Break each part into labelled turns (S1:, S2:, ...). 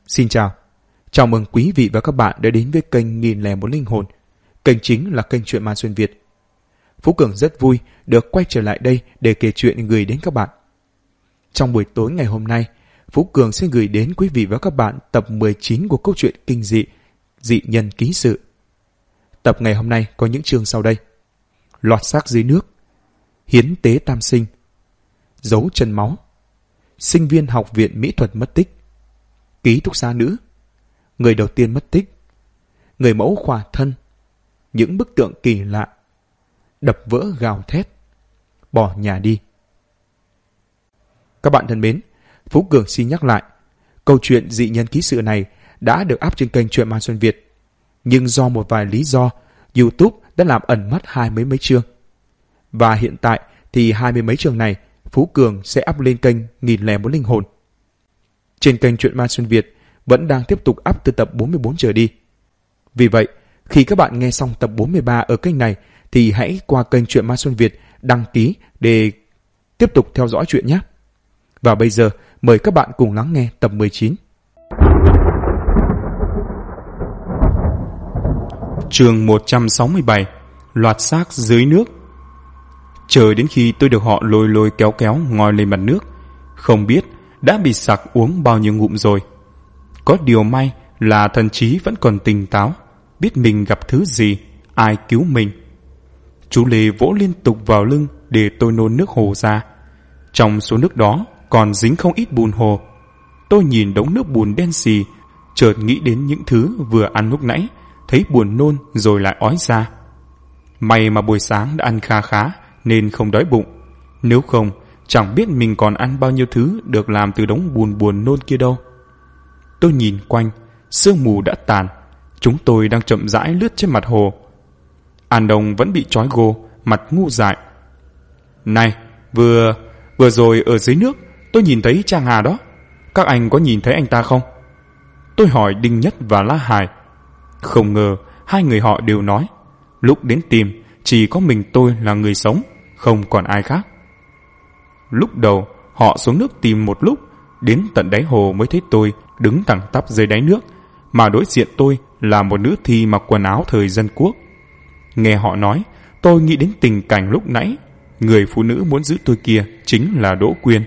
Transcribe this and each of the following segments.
S1: Xin chào, chào mừng quý vị và các bạn đã đến với kênh 1001 Linh Hồn. Kênh chính là kênh truyện ma xuyên Việt. Phú Cường rất vui được quay trở lại đây để kể chuyện gửi đến các bạn. Trong buổi tối ngày hôm nay, Phú Cường sẽ gửi đến quý vị và các bạn tập 19 của câu chuyện kinh dị Dị Nhân Ký Sự. Tập ngày hôm nay có những chương sau đây: Lọt xác dưới nước, hiến tế tam sinh, dấu chân máu, sinh viên học viện mỹ thuật mất tích, ký túc xá nữ, người đầu tiên mất tích, người mẫu khỏa thân, những bức tượng kỳ lạ, đập vỡ gào thét, bỏ nhà đi. Các bạn thân mến, Phú Cường xin nhắc lại, câu chuyện Dị Nhân Ký Sự này đã được up trên kênh Truyện Ma Xuân Việt, nhưng do một vài lý do, YouTube đã làm ẩn mất mấy chương. Và hiện tại thì 20 mấy chương này Phú Cường sẽ up lên kênh 1001 Linh Hồn. Trên kênh Truyện Ma Xuân Việt vẫn đang tiếp tục up từ tập 44 trở đi. Vì vậy, khi các bạn nghe xong tập 43 ở kênh này thì hãy qua kênh Truyện Ma Xuân Việt đăng ký để tiếp tục theo dõi chuyện nhé. Và bây giờ, mời các bạn cùng lắng nghe tập 19. Chương 167: Loạt xác dưới nước. Chờ đến khi tôi được họ lôi kéo ngoi lên mặt nước, không biết đã bị sặc uống bao nhiêu ngụm rồi. Có điều may là thần trí vẫn còn tỉnh táo, biết mình gặp thứ gì, ai cứu mình. Chú Lê vỗ liên tục vào lưng để tôi nôn nước hồ ra. Trong số nước đó còn dính không ít bùn hồ. Tôi nhìn đống nước bùn đen xì, chợt nghĩ đến những thứ vừa ăn lúc nãy, thấy buồn nôn rồi lại ói ra. May mà buổi sáng đã ăn khá nên không đói bụng. Nếu không, chẳng biết mình còn ăn bao nhiêu thứ được làm từ đống bùn buồn nôn kia đâu. Tôi nhìn quanh, sương mù đã tàn. Chúng tôi đang chậm rãi lướt trên mặt hồ. An Đông vẫn bị trói gô, mặt ngu dại. Này, vừa rồi ở dưới nước tôi nhìn thấy Trang Hà đó. Các anh có nhìn thấy anh ta không? Tôi hỏi Đinh Nhất và La Hải. Không ngờ hai người họ đều nói lúc đến tìm chỉ có mình tôi là người sống, không còn ai khác. Lúc đầu họ xuống nước tìm một lúc, đến tận đáy hồ mới thấy tôi đứng thẳng tắp dưới đáy nước, mà đối diện tôi là một nữ thi mặc quần áo thời dân quốc. Nghe họ nói, tôi nghĩ đến tình cảnh lúc nãy. Người phụ nữ muốn giữ tôi kia chính là Đỗ Quyên.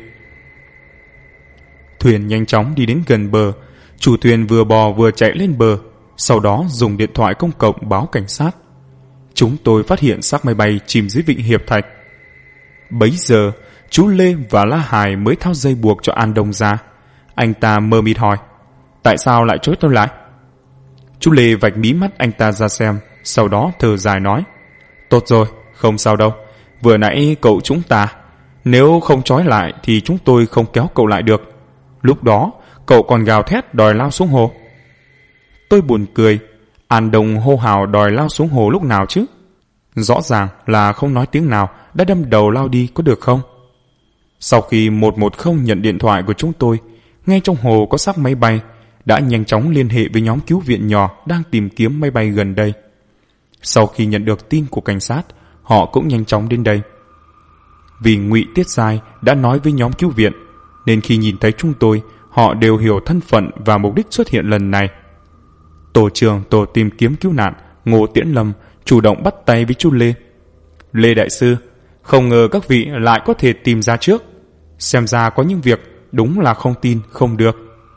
S1: Thuyền nhanh chóng đi đến gần bờ. Chủ thuyền vừa bò vừa chạy lên bờ, sau đó dùng điện thoại công cộng báo cảnh sát. Chúng tôi phát hiện xác máy bay chìm dưới vịnh Hiệp Thạch. Bấy giờ chú Lê và La Hải mới tháo dây buộc cho An Đông ra. Anh ta mơ mịt hỏi: Tại sao lại trói tôi lại? Chú Lê vạch mí mắt anh ta ra xem, sau đó thở dài nói: Tốt rồi, không sao đâu. Vừa nãy cậu chúng ta, nếu không trói lại thì chúng tôi không kéo cậu lại được. Lúc đó cậu còn gào thét đòi lao xuống hồ. Tôi buồn cười. An Đông hô hào đòi lao xuống hồ lúc nào chứ? Rõ ràng là không nói tiếng nào đã đâm đầu lao đi, có được không? Sau khi 110 nhận điện thoại của chúng tôi, ngay trong hồ có xác máy bay, đã nhanh chóng liên hệ với nhóm cứu viện nhỏ đang tìm kiếm máy bay gần đây. Sau khi nhận được tin của cảnh sát, họ cũng nhanh chóng đến đây. Vì Ngụy Tiết Giai đã nói với nhóm cứu viện, nên khi nhìn thấy chúng tôi, họ đều hiểu thân phận và mục đích xuất hiện lần này. Tổ trưởng tổ tìm kiếm cứu nạn Ngô Tiễn Lâm chủ động bắt tay với chú Lê. Lê đại sư, không ngờ các vị lại có thể tìm ra trước. Xem ra có những việc đúng là không tin không được.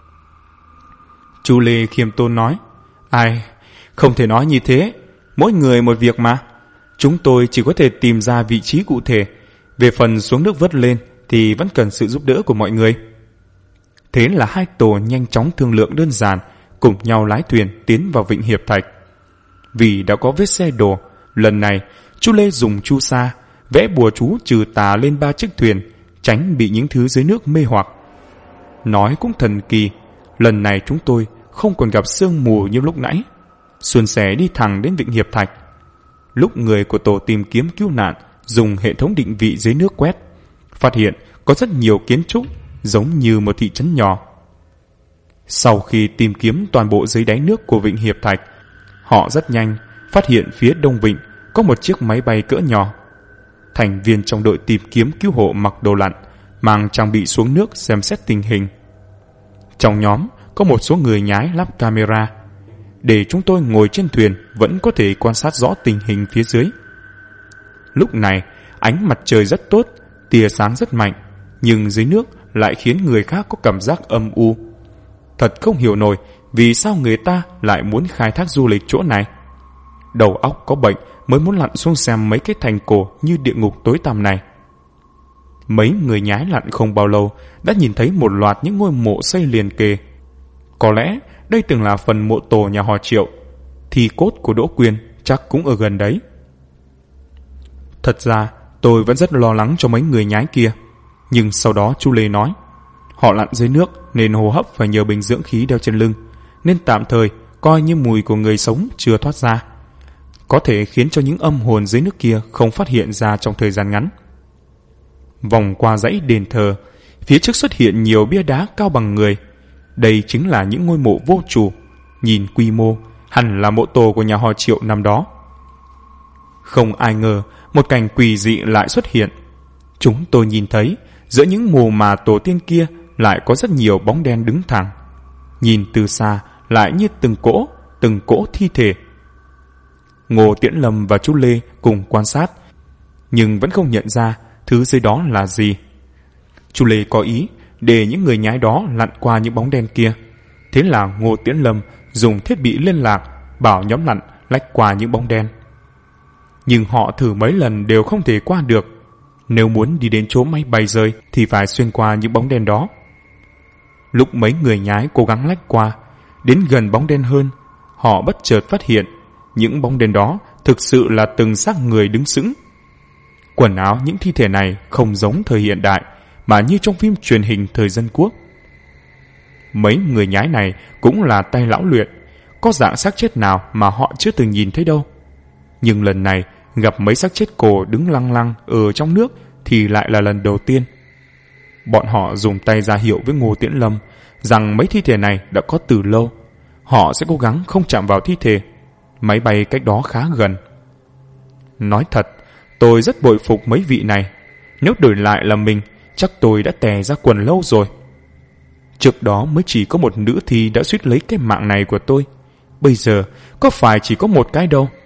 S1: Chú Lê khiêm tốn nói: Ai, không thể nói như thế. Mỗi người một việc mà. Chúng tôi chỉ có thể tìm ra vị trí cụ thể. Về phần xuống nước vớt lên thì vẫn cần sự giúp đỡ của mọi người. Thế là hai tổ nhanh chóng thương lượng đơn giản, cùng nhau lái thuyền tiến vào vịnh Hiệp Thạch. Vì đã có vết xe đổ, lần này chú Lê dùng chu sa vẽ bùa chú trừ tà lên 3 chiếc thuyền, tránh bị những thứ dưới nước mê hoặc. Nói cũng thần kỳ, lần này chúng tôi không còn gặp sương mù như lúc nãy, suôn sẻ đi thẳng đến vịnh Hiệp Thạch. Lúc người của tổ tìm kiếm cứu nạn dùng hệ thống định vị dưới nước quét, phát hiện có rất nhiều kiến trúc giống như một thị trấn nhỏ. Sau khi tìm kiếm toàn bộ dưới đáy nước của vịnh Hiệp Thạch, họ rất nhanh phát hiện phía đông vịnh có một chiếc máy bay cỡ nhỏ. Thành viên trong đội tìm kiếm cứu hộ mặc đồ lặn, mang trang bị xuống nước xem xét tình hình. Trong nhóm có một số người nhái lắp camera, để chúng tôi ngồi trên thuyền vẫn có thể quan sát rõ tình hình phía dưới. Lúc này, ánh mặt trời rất tốt, tia sáng rất mạnh, nhưng dưới nước lại khiến người khác có cảm giác âm u. Thật không hiểu nổi vì sao người ta lại muốn khai thác du lịch chỗ này. Đầu óc có bệnh mới muốn lặn xuống xem mấy cái thành cổ như địa ngục tối tăm này. Mấy người nhái lặn không bao lâu đã nhìn thấy một loạt những ngôi mộ xây liền kề. Có lẽ đây từng là phần mộ tổ nhà họ Triệu, thì cốt của Đỗ Quyên chắc cũng ở gần đấy. Thật ra tôi vẫn rất lo lắng cho mấy người nhái kia, nhưng sau đó chú Lê nói họ lặn dưới nước nên hô hấp phải nhờ bình dưỡng khí đeo trên lưng, nên tạm thời coi như mùi của người sống chưa thoát ra, có thể khiến cho những âm hồn dưới nước kia không phát hiện ra trong thời gian ngắn. Vòng qua dãy đền thờ, phía trước xuất hiện nhiều bia đá cao bằng người. Đây chính là những ngôi mộ vô chủ, nhìn quy mô hẳn là mộ tổ của nhà họ Triệu năm đó. Không ai ngờ một cảnh quỷ dị lại xuất hiện. Chúng tôi nhìn thấy giữa những mồ mà tổ tiên kia lại có rất nhiều bóng đen đứng thẳng, nhìn từ xa lại như từng cỗ thi thể. Ngô Tiễn Lâm và chú Lê cùng quan sát, nhưng vẫn không nhận ra thứ dưới đó là gì. Chú Lê có ý để những người nhái đó lặn qua những bóng đen kia. Thế là Ngô Tiễn Lâm dùng thiết bị liên lạc bảo nhóm lặn lách qua những bóng đen. Nhưng họ thử mấy lần đều không thể qua được. Nếu muốn đi đến chỗ máy bay rơi thì phải xuyên qua những bóng đen đó. Lúc mấy người nhái cố gắng lách qua, đến gần bóng đen hơn, họ bất chợt phát hiện những bóng đen đó thực sự là từng xác người đứng sững. Quần áo những thi thể này không giống thời hiện đại, mà như trong phim truyền hình thời dân quốc. Mấy người nhái này cũng là tay lão luyện, có dạng xác chết nào mà họ chưa từng nhìn thấy đâu. Nhưng lần này gặp mấy xác chết cổ đứng lăng lăng ở trong nước thì lại là lần đầu tiên. Bọn họ dùng tay ra hiệu với Ngô Tiễn Lâm rằng mấy thi thể này đã có từ lâu. Họ sẽ cố gắng không chạm vào thi thể. Máy bay cách đó khá gần. Nói thật, tôi rất bội phục mấy vị này. Nếu đổi lại là mình, chắc tôi đã tè ra quần lâu rồi. Trước đó mới chỉ có một nữ thi đã suýt lấy cái mạng này của tôi. Bây giờ có phải chỉ có một cái đâu.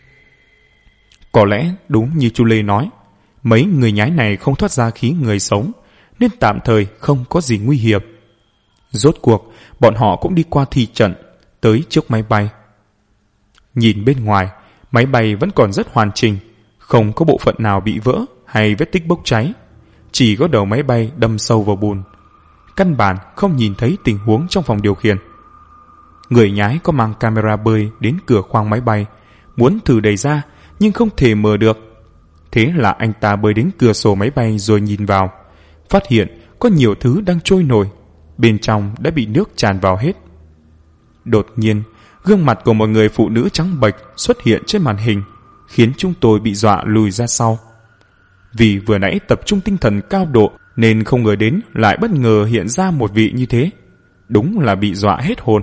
S1: Có lẽ đúng như chú Lê nói, mấy người nhái này không thoát ra khí người sống, nên tạm thời không có gì nguy hiểm. Rốt cuộc, bọn họ cũng đi qua thi trận, tới trước máy bay. Nhìn bên ngoài, máy bay vẫn còn rất hoàn chỉnh, không có bộ phận nào bị vỡ hay vết tích bốc cháy. Chỉ có đầu máy bay đâm sâu vào bùn. Căn bản không nhìn thấy tình huống trong phòng điều khiển. Người nhái có mang camera bơi đến cửa khoang máy bay, muốn thử đẩy ra nhưng không thể mở được. Thế là anh ta bơi đến cửa sổ máy bay rồi nhìn vào, phát hiện có nhiều thứ đang trôi nổi, bên trong đã bị nước tràn vào hết. Đột nhiên, gương mặt của một người phụ nữ trắng bệch xuất hiện trên màn hình, khiến chúng tôi bị dọa lùi ra sau. Vì vừa nãy tập trung tinh thần cao độ nên không ngờ đến lại bất ngờ hiện ra một vị như thế. Đúng là bị dọa hết hồn.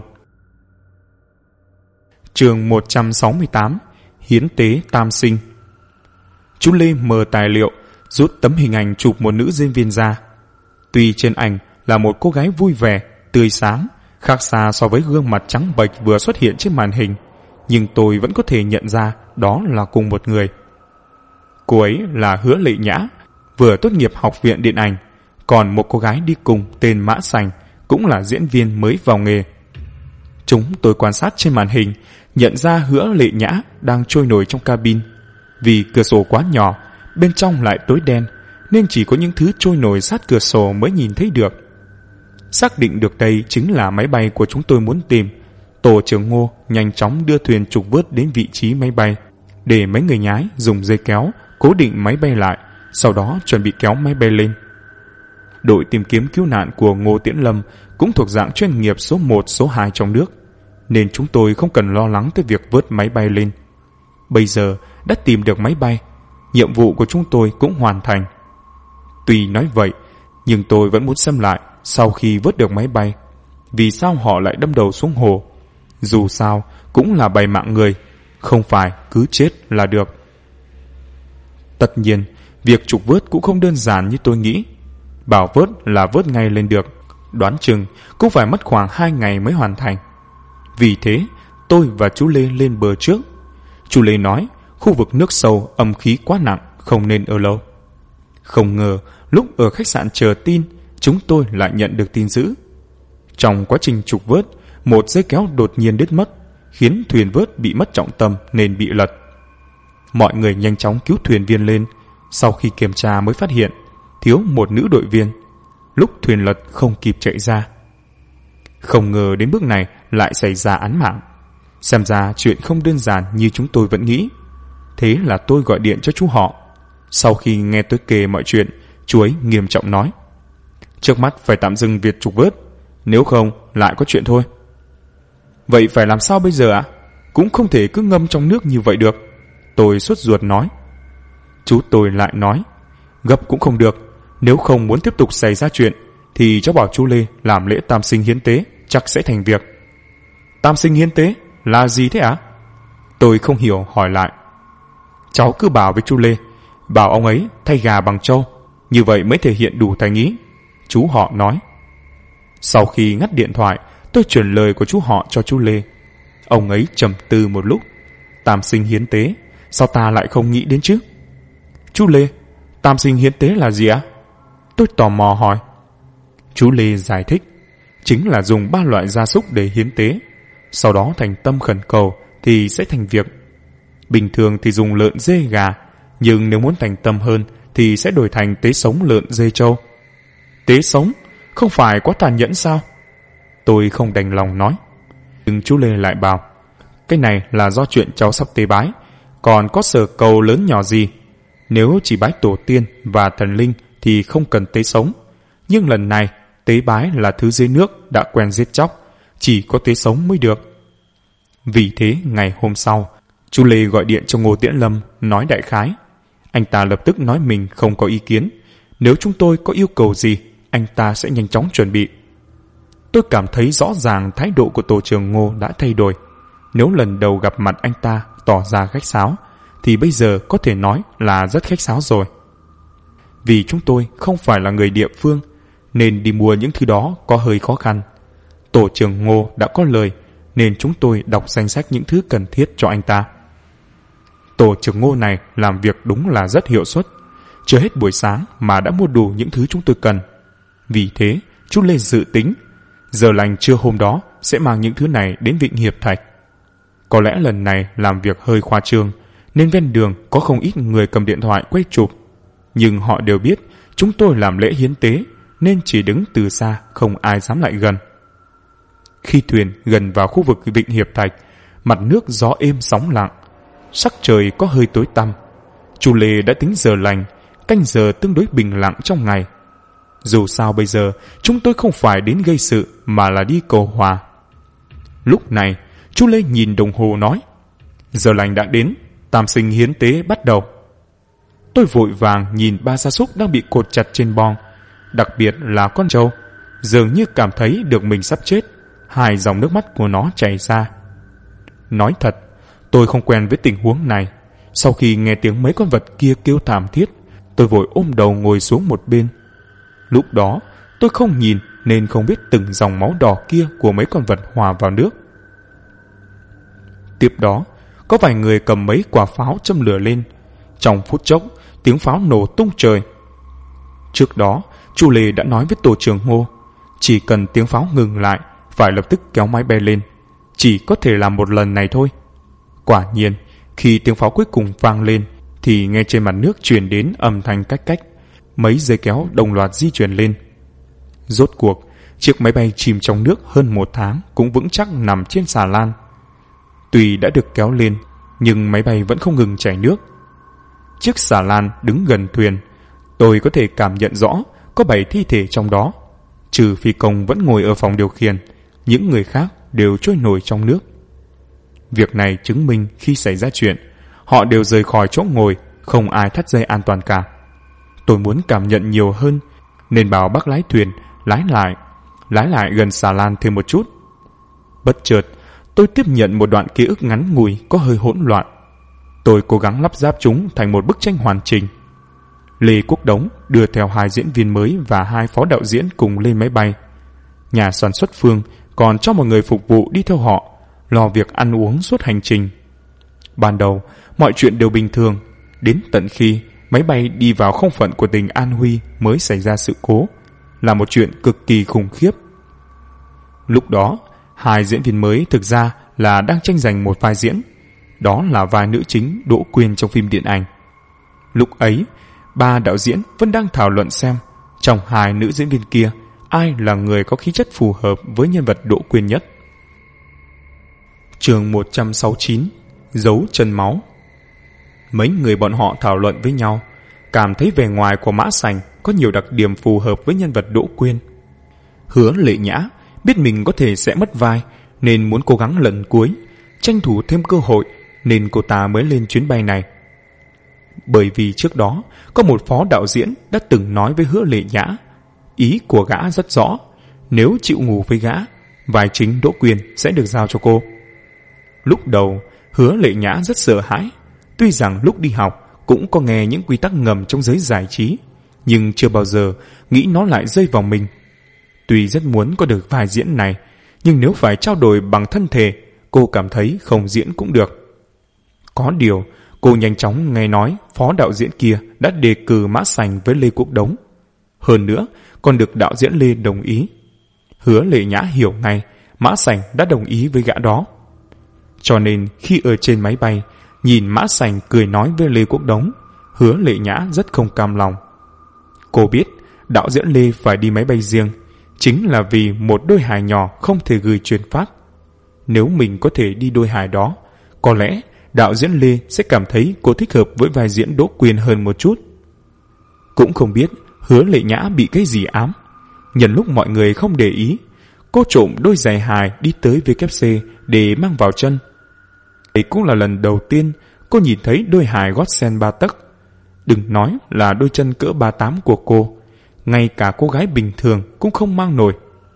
S1: Chương 168: Hiến tế tam sinh. Chú Lê mở tài liệu, rút tấm hình ảnh chụp một nữ diễn viên ra. Tuy trên ảnh là một cô gái vui vẻ, tươi sáng, khác xa so với gương mặt trắng bệch vừa xuất hiện trên màn hình, nhưng tôi vẫn có thể nhận ra đó là cùng một người. Cô ấy là Hứa Lệ Nhã, vừa tốt nghiệp học viện điện ảnh, còn một cô gái đi cùng tên Mã Sành cũng là diễn viên mới vào nghề. Chúng tôi quan sát trên màn hình, nhận ra Hứa Lệ Nhã đang trôi nổi trong cabin. Vì cửa sổ quá nhỏ, bên trong lại tối đen, nên chỉ có những thứ trôi nổi sát cửa sổ mới nhìn thấy được. Xác định được đây chính là máy bay của chúng tôi muốn tìm, tổ trưởng Ngô nhanh chóng đưa thuyền trục vớt đến vị trí máy bay, để mấy người nhái dùng dây kéo cố định máy bay lại, sau đó chuẩn bị kéo máy bay lên. Đội tìm kiếm cứu nạn của Ngô Tiễn Lâm cũng thuộc dạng chuyên nghiệp số 1, số 2 trong nước, nên chúng tôi không cần lo lắng tới việc vớt máy bay lên. Bây giờ đã tìm được máy bay, nhiệm vụ của chúng tôi cũng hoàn thành. Tuy nói vậy, nhưng tôi vẫn muốn xem lại sau khi vớt được máy bay, vì sao họ lại đâm đầu xuống hồ. Dù sao cũng là bày mạng người, không phải cứ chết là được. Tất nhiên, việc trục vớt cũng không đơn giản như tôi nghĩ. Bảo vớt là vớt ngay lên được, Đoán chừng cũng phải mất khoảng 2 ngày mới hoàn thành. Vì thế, tôi và chú Lê lên bờ trước. Chú Lê nói khu vực nước sâu âm khí quá nặng, không nên ở lâu. Không ngờ lúc ở khách sạn chờ tin, chúng tôi lại nhận được tin dữ. Trong quá trình trục vớt, một dây kéo đột nhiên đứt mất, khiến thuyền vớt bị mất trọng tâm nên bị lật. Mọi người nhanh chóng cứu thuyền viên lên. Sau khi kiểm tra mới phát hiện thiếu một nữ đội viên. Lúc thuyền lật không kịp chạy ra. Không ngờ đến bước này lại xảy ra án mạng. Xem ra chuyện không đơn giản như chúng tôi vẫn nghĩ. Thế là tôi gọi điện cho chú họ. Sau khi nghe tôi kể mọi chuyện, chú ấy nghiêm trọng nói: trước mắt phải tạm dừng việc trục vớt, nếu không lại có chuyện thôi. Vậy phải làm sao bây giờ ạ? Cũng không thể cứ ngâm trong nước như vậy được. Tôi sốt ruột nói. Chú tôi lại nói: gấp cũng không được, nếu không muốn tiếp tục xảy ra chuyện thì cháu bảo chú Lê làm lễ tam sinh hiến tế, chắc sẽ thành việc. Tam sinh hiến tế là gì thế ạ? Tôi không hiểu hỏi lại. Cháu cứ bảo với chú Lê, bảo ông ấy thay gà bằng trâu, như vậy mới thể hiện đủ thành ý, chú họ nói. Sau khi ngắt điện thoại, tôi chuyển lời của chú họ cho chú Lê. Ông ấy trầm tư một lúc. Tam sinh hiến tế, sao ta lại không nghĩ đến chứ? Chú Lê, tam sinh hiến tế là gì ạ? Tôi tò mò hỏi. Chú Lê giải thích, chính là dùng 3 loại gia súc để hiến tế, sau đó thành tâm khẩn cầu thì sẽ thành việc. Bình thường thì dùng lợn dê gà, nhưng nếu muốn thành tâm hơn thì sẽ đổi thành tế sống lợn dê trâu. Tế sống? Không phải quá tàn nhẫn sao? Tôi không đành lòng nói. Nhưng chú Lê lại bảo, cái này là do chuyện cháu sắp tế bái, còn có sở cầu lớn nhỏ gì. Nếu chỉ bái tổ tiên và thần linh thì không cần tế sống. Nhưng lần này tế bái là thứ dưới nước đã quen giết chóc, chỉ có tế sống mới được. Vì thế ngày hôm sau, chú Lê gọi điện cho Ngô Tiễn Lâm nói đại khái. Anh ta lập tức nói mình không có ý kiến, nếu chúng tôi có yêu cầu gì anh ta sẽ nhanh chóng chuẩn bị. Tôi cảm thấy rõ ràng thái độ của tổ trưởng Ngô đã thay đổi. Nếu lần đầu gặp mặt anh ta tỏ ra khách sáo, thì bây giờ có thể nói là rất khách sáo rồi. Vì chúng tôi không phải là người địa phương, nên đi mua những thứ đó có hơi khó khăn. Tổ trưởng Ngô đã có lời, nên chúng tôi đọc danh sách những thứ cần thiết cho anh ta. Tổ trưởng Ngô này làm việc đúng là rất hiệu suất. Chưa hết buổi sáng mà đã mua đủ những thứ chúng tôi cần. Vì thế, chú Lê dự tính giờ lành trưa hôm đó sẽ mang những thứ này đến Vịnh Hiệp Thạch. Có lẽ lần này làm việc hơi khoa trương, nên ven đường có không ít người cầm điện thoại quay chụp. Nhưng họ đều biết chúng tôi làm lễ hiến tế, nên chỉ đứng từ xa không ai dám lại gần. Khi thuyền gần vào khu vực Vịnh Hiệp Thạch, mặt nước gió êm sóng lặng, sắc trời có hơi tối tăm. Chú Lê đã tính giờ lành, canh giờ tương đối bình lặng trong ngày. Dù sao bây giờ chúng tôi không phải đến gây sự mà là đi cầu hòa. Lúc này chú Lê nhìn đồng hồ nói, giờ lành đã đến, tam sinh hiến tế bắt đầu. Tôi vội vàng nhìn 3 gia súc đang bị cột chặt trên boong, đặc biệt là con trâu, dường như cảm thấy được mình sắp chết. 2 dòng nước mắt của nó chảy ra. Nói thật, tôi không quen với tình huống này. Sau khi nghe tiếng mấy con vật kia kêu thảm thiết, tôi vội ôm đầu ngồi xuống một bên. Lúc đó tôi không nhìn nên không biết từng dòng máu đỏ kia của mấy con vật hòa vào nước. Tiếp đó có vài người cầm mấy quả pháo châm lửa lên. Trong phút chốc tiếng pháo nổ tung trời. Trước đó chú Lê đã nói với tổ trưởng Ngô, chỉ cần tiếng pháo ngừng lại phải lập tức kéo máy bay lên, chỉ có thể làm một lần này thôi. Quả nhiên khi tiếng pháo cuối cùng vang lên thì nghe trên mặt nước truyền đến âm thanh cách cách, mấy dây kéo đồng loạt di chuyển lên. Rốt cuộc chiếc máy bay chìm trong nước hơn 1 tháng cũng vững chắc nằm trên xà lan. Tuy đã được kéo lên nhưng máy bay vẫn không ngừng chảy nước. Chiếc xà lan đứng gần thuyền, tôi có thể cảm nhận rõ có 7 thi thể trong đó. Trừ phi công vẫn ngồi ở phòng điều khiển, những người khác đều trôi nổi trong nước. Việc này chứng minh khi xảy ra chuyện, họ đều rời khỏi chỗ ngồi, không ai thắt dây an toàn cả. Tôi muốn cảm nhận nhiều hơn, nên bảo bác lái thuyền lái lại gần xà lan thêm một chút. Bất chợt, tôi tiếp nhận một đoạn ký ức ngắn ngủi có hơi hỗn loạn. Tôi cố gắng lắp ráp chúng thành một bức tranh hoàn chỉnh. Lê Quốc Đống đưa theo 2 diễn viên mới và 2 phó đạo diễn cùng lên máy bay. Nhà sản xuất Phương còn cho một người phục vụ đi theo họ, lo việc ăn uống suốt hành trình. Ban đầu, mọi chuyện đều bình thường, đến tận khi máy bay đi vào không phận của tỉnh An Huy mới xảy ra sự cố, là một chuyện cực kỳ khủng khiếp. Lúc đó, hai diễn viên mới thực ra là đang tranh giành một vai diễn, đó là vai nữ chính Đỗ Quyên trong phim điện ảnh. Lúc ấy, ba đạo diễn vẫn đang thảo luận xem trong hai nữ diễn viên kia ai là người có khí chất phù hợp với nhân vật Đỗ Quyên nhất. Chương 169: Dấu chân máu. Mấy người bọn họ thảo luận với nhau, cảm thấy vẻ ngoài của Mã Sành có nhiều đặc điểm phù hợp với nhân vật Đỗ Quyên. Hứa Lệ Nhã biết mình có thể sẽ mất vai, nên muốn cố gắng lần cuối, tranh thủ thêm cơ hội, nên cô ta mới lên chuyến bay này. Bởi vì trước đó có một phó đạo diễn đã từng nói với Hứa Lệ Nhã, ý của gã rất rõ, nếu chịu ngủ với gã, vai chính Đỗ Quyên sẽ được giao cho cô. Lúc đầu, Hứa Lệ Nhã rất sợ hãi, tuy rằng lúc đi học cũng có nghe những quy tắc ngầm trong giới giải trí, nhưng chưa bao giờ nghĩ nó lại rơi vào mình. Tuy rất muốn có được vai diễn này, nhưng nếu phải trao đổi bằng thân thể, cô cảm thấy không diễn cũng được. Có điều, cô nhanh chóng nghe nói phó đạo diễn kia đã đề cử Mã Sành với Lê Quốc Đống. Hơn nữa, còn được đạo diễn Lê đồng ý. Hứa Lệ Nhã hiểu ngay Mã Sành đã đồng ý với gã đó. Cho nên khi ở trên máy bay, nhìn Mã Sành cười nói với Lê Quốc Đống, Hứa Lệ Nhã rất không cam lòng. Cô biết đạo diễn Lê phải đi máy bay riêng, chính là vì một đôi hài nhỏ không thể gửi truyền phát. Nếu mình có thể đi đôi hài đó, có lẽ đạo diễn Lê sẽ cảm thấy cô thích hợp với vai diễn Đỗ Quyên hơn một chút. Cũng không biết Hứa Lệ Nhã bị cái gì ám. Nhân lúc mọi người không để ý, cô trộm đôi giày hài đi tới WC để mang vào chân. Đây cũng là lần đầu tiên cô nhìn thấy đôi hài gót sen 3 tấc. Đừng nói là đôi chân cỡ 38 của cô, ngay cả cô gái bình thường cũng không mang nổi.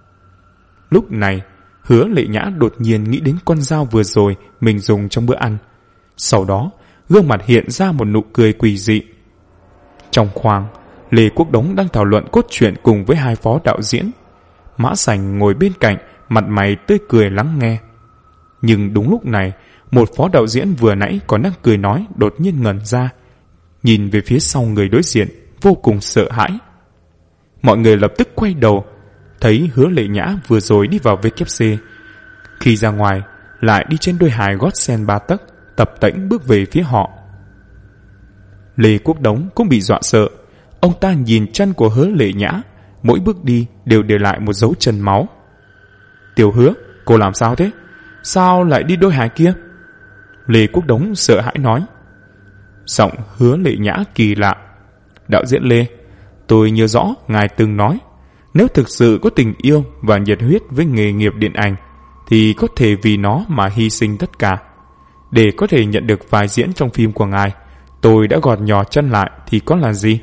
S1: Lúc này, Hứa Lệ Nhã đột nhiên nghĩ đến con dao vừa rồi mình dùng trong bữa ăn. Sau đó, gương mặt hiện ra một nụ cười quỷ dị. Trong khoang, Lê Quốc Đống đang thảo luận cốt truyện cùng với hai phó đạo diễn. Mã Sành ngồi bên cạnh, mặt mày tươi cười lắng nghe. Nhưng đúng lúc này, một phó đạo diễn vừa nãy còn đang cười nói đột nhiên ngẩn ra, nhìn về phía sau người đối diện, vô cùng sợ hãi. Mọi người lập tức quay đầu, thấy Hứa Lệ Nhã vừa rồi đi vào WC, khi ra ngoài lại đi trên đôi hài gót sen 3 tấc, tập tễnh bước về phía họ. Lê Quốc Đống cũng bị dọa sợ. Ông ta nhìn chân của Hứa Lệ Nhã, mỗi bước đi đều để lại một dấu chân máu. Tiểu Hứa, cô làm sao thế? Sao lại đi đôi hài kia? Lê Quốc Đống sợ hãi nói. Giọng Hứa Lệ Nhã kỳ lạ. Đạo diễn Lê, tôi nhớ rõ ngài từng nói, nếu thực sự có tình yêu và nhiệt huyết với nghề nghiệp điện ảnh, thì có thể vì nó mà hy sinh tất cả. Để có thể nhận được vai diễn trong phim của ngài, tôi đã gọt nhỏ chân lại thì có là gì?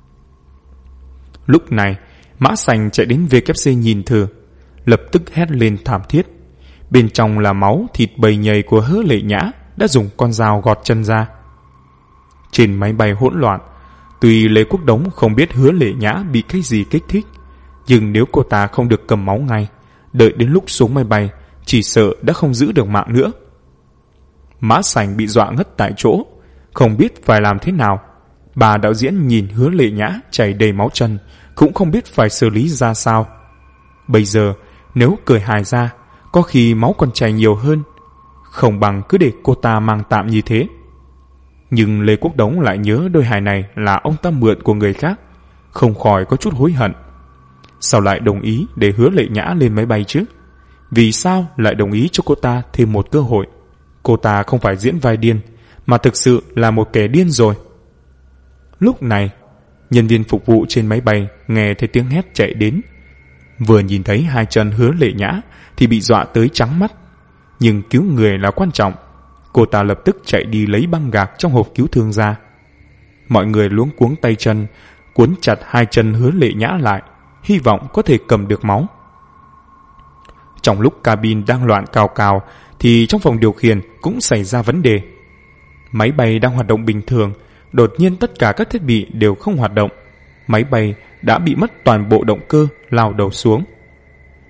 S1: Lúc này, Mã Sành chạy đến WC nhìn thử, lập tức hét lên thảm thiết. Bên trong là máu thịt bầy nhầy của Hứa Lệ Nhã đã dùng con dao gọt chân ra. Trên máy bay hỗn loạn, tuy Lê Quốc Đống không biết Hứa Lệ Nhã bị cái gì kích thích, nhưng nếu cô ta không được cầm máu ngay, đợi đến lúc xuống máy bay, chỉ sợ đã không giữ được mạng nữa. Mã Sành bị dọa ngất tại chỗ, không biết phải làm thế nào. Bà đạo diễn nhìn Hứa Lệ Nhã chảy đầy máu chân, cũng không biết phải xử lý ra sao. Bây giờ, nếu cười hài ra, có khi máu còn chảy nhiều hơn, không bằng cứ để cô ta mang tạm như thế. Nhưng Lê Quốc Đống lại nhớ đôi hài này là ông ta mượn của người khác, không khỏi có chút hối hận. Sao lại đồng ý để Hứa Lệ Nhã lên máy bay chứ? Vì sao lại đồng ý cho cô ta thêm một cơ hội? Cô ta không phải diễn vai điên, mà thực sự là một kẻ điên rồi. Lúc này, nhân viên phục vụ trên máy bay nghe thấy tiếng hét chạy đến. Vừa nhìn thấy hai chân Hứa Lệ Nhã thì bị dọa tới trắng mắt. Nhưng cứu người là quan trọng. Cô ta lập tức chạy đi lấy băng gạc trong hộp cứu thương ra. Mọi người luống cuống tay chân, cuốn chặt hai chân Hứa Lệ Nhã lại, hy vọng có thể cầm được máu. Trong lúc cabin đang loạn cào cào, thì trong phòng điều khiển cũng xảy ra vấn đề. Máy bay đang hoạt động bình thường, đột nhiên tất cả các thiết bị đều không hoạt động. Máy bay đã bị mất toàn bộ động cơ, lao đầu xuống.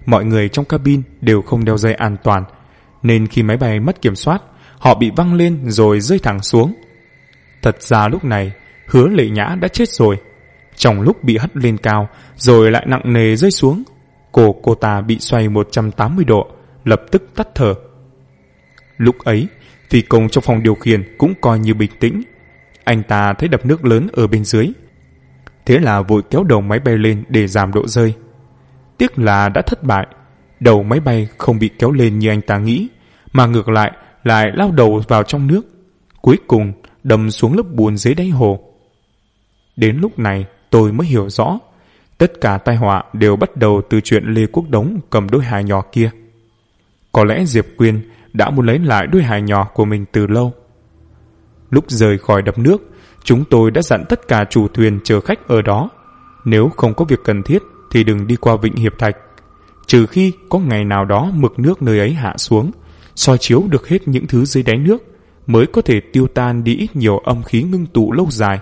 S1: Mọi người trong cabin đều không đeo dây an toàn, nên khi máy bay mất kiểm soát, họ bị văng lên rồi rơi thẳng xuống. Thật ra lúc này, Hứa Lệ Nhã đã chết rồi. Trong lúc bị hất lên cao, rồi lại nặng nề rơi xuống, cô ta bị xoay 180 độ, lập tức tắt thở. Lúc ấy, phi công trong phòng điều khiển cũng coi như bình tĩnh. Anh ta thấy đập nước lớn ở bên dưới, thế là vội kéo đầu máy bay lên để giảm độ rơi. Tiếc là đã thất bại. Đầu máy bay không bị kéo lên như anh ta nghĩ, mà ngược lại lao đầu vào trong nước, cuối cùng đâm xuống lớp bùn dưới đáy hồ. Đến lúc này tôi mới hiểu rõ, tất cả tai họa đều bắt đầu từ chuyện Lê Quốc Đống cầm đôi hài nhỏ kia. Có lẽ Diệp Quyên đã muốn lấy lại đôi hài nhỏ của mình từ lâu. Lúc rời khỏi đập nước, chúng tôi đã dặn tất cả chủ thuyền chờ khách ở đó, nếu không có việc cần thiết thì đừng đi qua Vịnh Hiệp Thạch, trừ khi có ngày nào đó mực nước nơi ấy hạ xuống, soi chiếu được hết những thứ dưới đáy nước, mới có thể tiêu tan đi ít nhiều âm khí ngưng tụ lâu dài.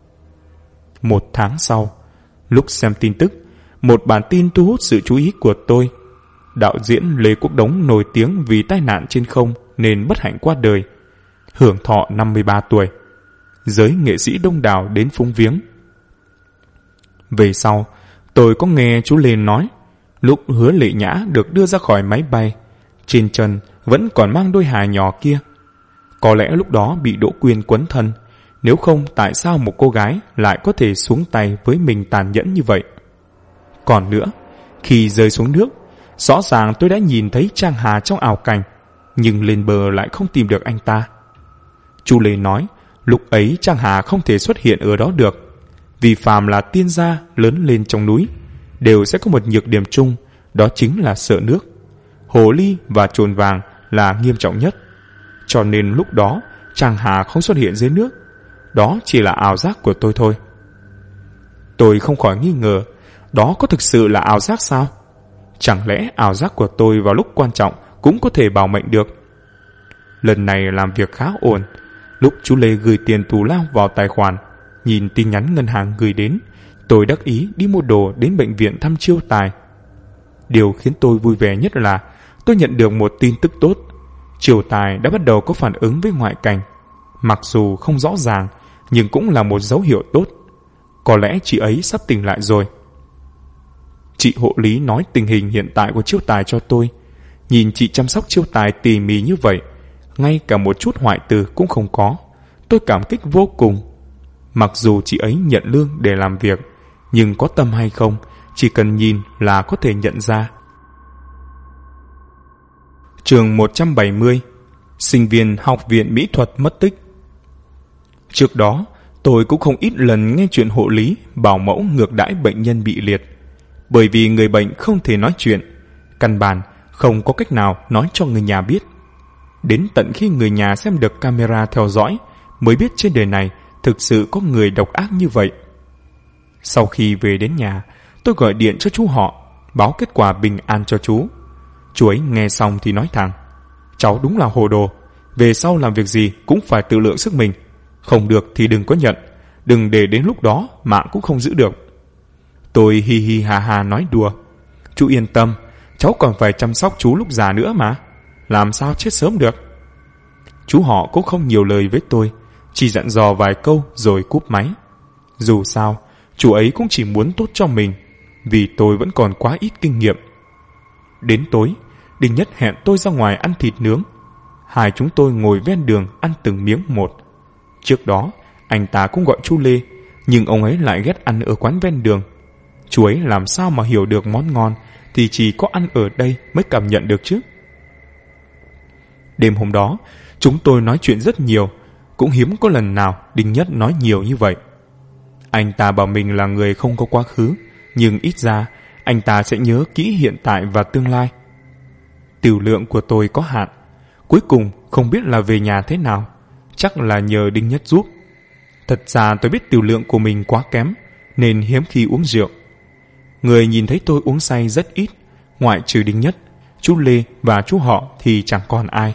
S1: 1 tháng sau, lúc xem tin tức, một bản tin thu hút sự chú ý của tôi. Đạo diễn Lê Quốc Đống nổi tiếng vì tai nạn trên không nên bất hạnh qua đời, hưởng thọ 53 tuổi. Giới nghệ sĩ đông đảo đến phúng viếng. Về sau, tôi có nghe chú Lê nói, lúc Hứa Lệ Nhã được đưa ra khỏi máy bay, trên chân vẫn còn mang đôi hài nhỏ kia. Có lẽ lúc đó bị Đỗ Quyên quấn thân, nếu không tại sao một cô gái lại có thể xuống tay với mình tàn nhẫn như vậy. Còn nữa, khi rơi xuống nước, rõ ràng tôi đã nhìn thấy Trang Hà trong ảo cảnh, nhưng lên bờ lại không tìm được anh ta. Chú Lê nói, lúc ấy Trang Hà không thể xuất hiện ở đó được, vì phàm là tiên gia lớn lên trong núi đều sẽ có một nhược điểm chung, đó chính là sợ nước. Hồ ly và trồn vàng là nghiêm trọng nhất, cho nên lúc đó Trang Hà không xuất hiện dưới nước. Đó chỉ là ảo giác của tôi thôi. Tôi không khỏi nghi ngờ, đó có thực sự là ảo giác sao? Chẳng lẽ ảo giác của tôi vào lúc quan trọng cũng có thể bảo mệnh được? Lần này làm việc khá ổn. Lúc chú Lê gửi tiền thù lao vào tài khoản, nhìn tin nhắn ngân hàng gửi đến, tôi đắc ý đi mua đồ đến bệnh viện thăm Chiêu Tài. Điều khiến tôi vui vẻ nhất là tôi nhận được một tin tức tốt. Chiêu Tài đã bắt đầu có phản ứng với ngoại cảnh. Mặc dù không rõ ràng, nhưng cũng là một dấu hiệu tốt. Có lẽ chị ấy sắp tỉnh lại rồi. Chị hộ lý nói tình hình hiện tại của Chiêu Tài cho tôi. Nhìn chị chăm sóc Chiêu Tài tỉ mỉ như vậy, ngay cả một chút hoại tử cũng không có, tôi cảm kích vô cùng. Mặc dù chị ấy nhận lương để làm việc, nhưng có tâm hay không, chỉ cần nhìn là có thể nhận ra. Chương 170. Sinh viên Học viện Mỹ thuật mất tích. Trước đó, tôi cũng không ít lần nghe chuyện hộ lý, bảo mẫu ngược đãi bệnh nhân bị liệt. Bởi vì người bệnh không thể nói chuyện, căn bản không có cách nào nói cho người nhà biết. Đến tận khi người nhà xem được camera theo dõi, mới biết trên đời này thực sự có người độc ác như vậy. Sau khi về đến nhà, tôi gọi điện cho chú họ, báo kết quả bình an cho chú. Chú ấy nghe xong thì nói thẳng, cháu đúng là hồ đồ, về sau làm việc gì cũng phải tự lượng sức mình, không được thì đừng có nhận, đừng để đến lúc đó mạng cũng không giữ được. Tôi hi hi hà hà nói đùa, chú yên tâm, cháu còn phải chăm sóc chú lúc già nữa mà, làm sao chết sớm được. Chú họ cũng không nhiều lời với tôi, chỉ dặn dò vài câu rồi cúp máy. Dù sao, chú ấy cũng chỉ muốn tốt cho mình, vì tôi vẫn còn quá ít kinh nghiệm. Đến tối, Đinh Nhất hẹn tôi ra ngoài ăn thịt nướng. Hai chúng tôi ngồi ven đường ăn từng miếng một. Trước đó, anh ta cũng gọi chú Lê, nhưng ông ấy lại ghét ăn ở quán ven đường. Chú ấy làm sao mà hiểu được món ngon thì chỉ có ăn ở đây mới cảm nhận được chứ. Đêm hôm đó, chúng tôi nói chuyện rất nhiều, cũng hiếm có lần nào Đinh Nhất nói nhiều như vậy. Anh ta bảo mình là người không có quá khứ, nhưng ít ra anh ta sẽ nhớ kỹ hiện tại và tương lai. Tiểu lượng của tôi có hạn, cuối cùng không biết là về nhà thế nào, chắc là nhờ Đinh Nhất giúp. Thật ra tôi biết tiểu lượng của mình quá kém, nên hiếm khi uống rượu. Người nhìn thấy tôi uống say rất ít, ngoại trừ Đinh Nhất, chú Lê và chú họ thì chẳng còn ai.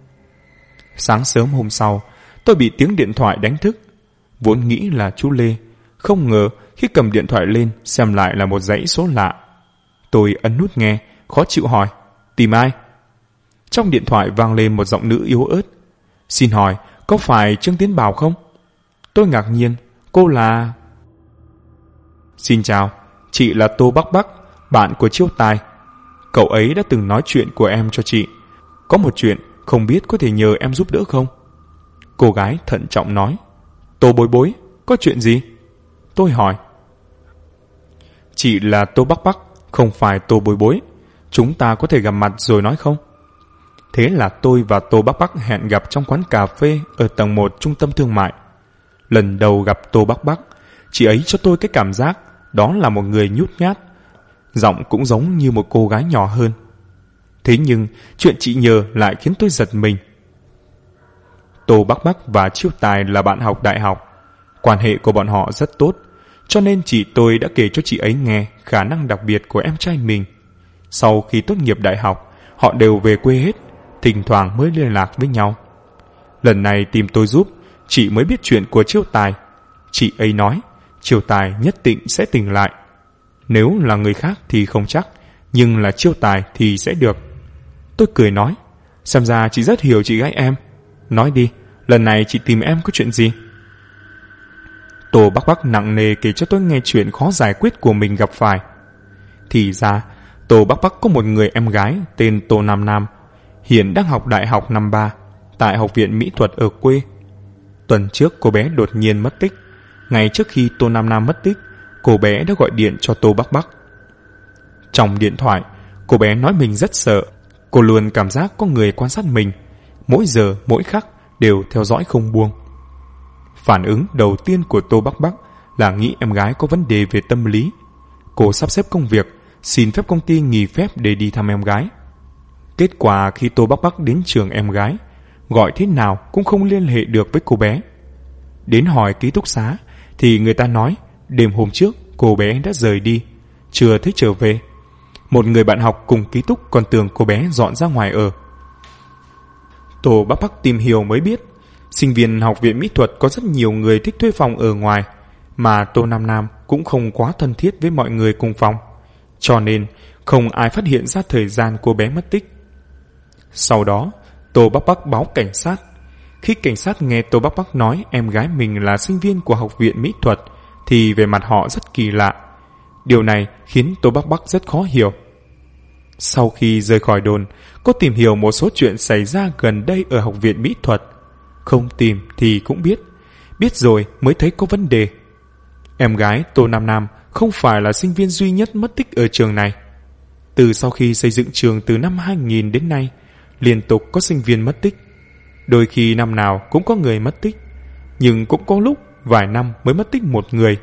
S1: Sáng sớm hôm sau, tôi bị tiếng điện thoại đánh thức. Vốn nghĩ là chú Lê, không ngờ khi cầm điện thoại lên xem lại là một dãy số lạ. Tôi ấn nút nghe khó chịu hỏi, tìm ai? Trong điện thoại vang lên một giọng nữ yếu ớt. Xin hỏi, có phải Trương Tiến Bảo không? Tôi ngạc nhiên, cô là... Xin chào, chị là Tô Bắc Bắc, bạn của Chiêu Tài. Cậu ấy đã từng nói chuyện của em cho chị. Có một chuyện không biết có thể nhờ em giúp đỡ không? Cô gái thận trọng nói. Tô Bối Bối, có chuyện gì? Tôi hỏi. Chị là Tô Bắc Bắc, không phải Tô Bối Bối. Chúng ta có thể gặp mặt rồi nói không? Thế là tôi và Tô Bắc Bắc hẹn gặp trong quán cà phê ở tầng 1 trung tâm thương mại. Lần đầu gặp Tô Bắc Bắc, chị ấy cho tôi cái cảm giác đó là một người nhút nhát. Giọng cũng giống như một cô gái nhỏ hơn. Thế nhưng chuyện chị nhờ lại khiến tôi giật mình. Tô Bắc Bắc và Chiêu Tài là bạn học đại học. Quan hệ của bọn họ rất tốt, cho nên chị tôi đã kể cho chị ấy nghe khả năng đặc biệt của em trai mình. Sau khi tốt nghiệp đại học, họ đều về quê hết, thỉnh thoảng mới liên lạc với nhau. Lần này tìm tôi giúp, chị mới biết chuyện của Chiêu Tài. Chị ấy nói, Chiêu Tài nhất định sẽ tỉnh lại. Nếu là người khác thì không chắc, nhưng là Chiêu Tài thì sẽ được. Tôi cười nói, xem ra chị rất hiểu chị gái em. Nói đi, lần này chị tìm em có chuyện gì? Tô Bắc Bắc nặng nề kể cho tôi nghe chuyện khó giải quyết của mình gặp phải. Thì ra, Tô Bắc Bắc có một người em gái tên Tô Nam Nam, hiện đang học đại học năm 3 tại Học viện Mỹ thuật ở quê. Tuần trước cô bé đột nhiên mất tích. Ngày trước khi Tô Nam Nam mất tích, cô bé đã gọi điện cho Tô Bắc Bắc. Trong điện thoại, cô bé nói mình rất sợ. Cô luôn cảm giác có người quan sát mình, mỗi giờ mỗi khắc đều theo dõi không buông. Phản ứng đầu tiên của Tô Bắc Bắc là nghĩ em gái có vấn đề về tâm lý. Cô sắp xếp công việc, xin phép công ty nghỉ phép để đi thăm em gái. Kết quả khi Tô Bắc Bắc đến trường em gái, gọi thế nào cũng không liên hệ được với cô bé. Đến hỏi ký túc xá thì người ta nói đêm hôm trước cô bé đã rời đi, chưa thấy trở về. Một người bạn học cùng ký túc còn tưởng cô bé dọn ra ngoài ở. Tô Bắc Bắc tìm hiểu mới biết, sinh viên Học viện Mỹ thuật có rất nhiều người thích thuê phòng ở ngoài, mà Tô Nam Nam cũng không quá thân thiết với mọi người cùng phòng, cho nên không ai phát hiện ra thời gian cô bé mất tích. Sau đó, Tô Bắc Bắc báo cảnh sát. Khi cảnh sát nghe Tô Bắc Bắc nói em gái mình là sinh viên của Học viện Mỹ thuật, thì về mặt họ rất kỳ lạ. Điều này khiến Tô Bắc Bắc rất khó hiểu. Sau khi rời khỏi đồn, cô tìm hiểu một số chuyện xảy ra gần đây ở Học viện Mỹ thuật. Không tìm thì cũng biết, biết rồi mới thấy có vấn đề. Em gái Tô Nam Nam không phải là sinh viên duy nhất mất tích ở trường này. Từ sau khi xây dựng trường từ năm 2000 đến nay, liên tục có sinh viên mất tích. Đôi khi năm nào cũng có người mất tích, nhưng cũng có lúc vài năm mới mất tích một người.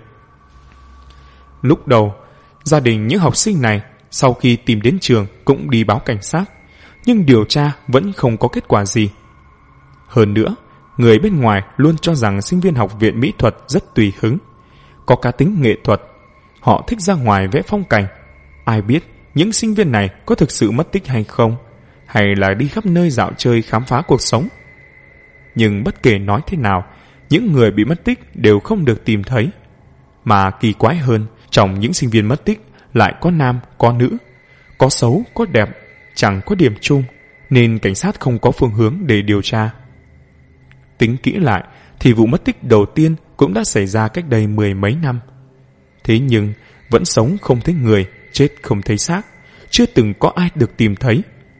S1: Lúc đầu, gia đình những học sinh này sau khi tìm đến trường cũng đi báo cảnh sát, nhưng điều tra vẫn không có kết quả gì. Hơn nữa, người bên ngoài luôn cho rằng sinh viên Học viện Mỹ thuật rất tùy hứng, có cá tính nghệ thuật. Họ thích ra ngoài vẽ phong cảnh. Ai biết những sinh viên này có thực sự mất tích hay không, hay là đi khắp nơi dạo chơi khám phá cuộc sống. Nhưng bất kể nói thế nào, những người bị mất tích đều không được tìm thấy. Mà kỳ quái hơn, trong những sinh viên mất tích lại có nam, có nữ, có xấu, có đẹp, chẳng có điểm chung, nên cảnh sát không có phương hướng để điều tra. Tính kỹ lại thì vụ mất tích đầu tiên cũng đã xảy ra cách đây 10 mấy năm. Thế nhưng vẫn sống không thấy người, chết không thấy xác, chưa từng có ai được tìm thấy.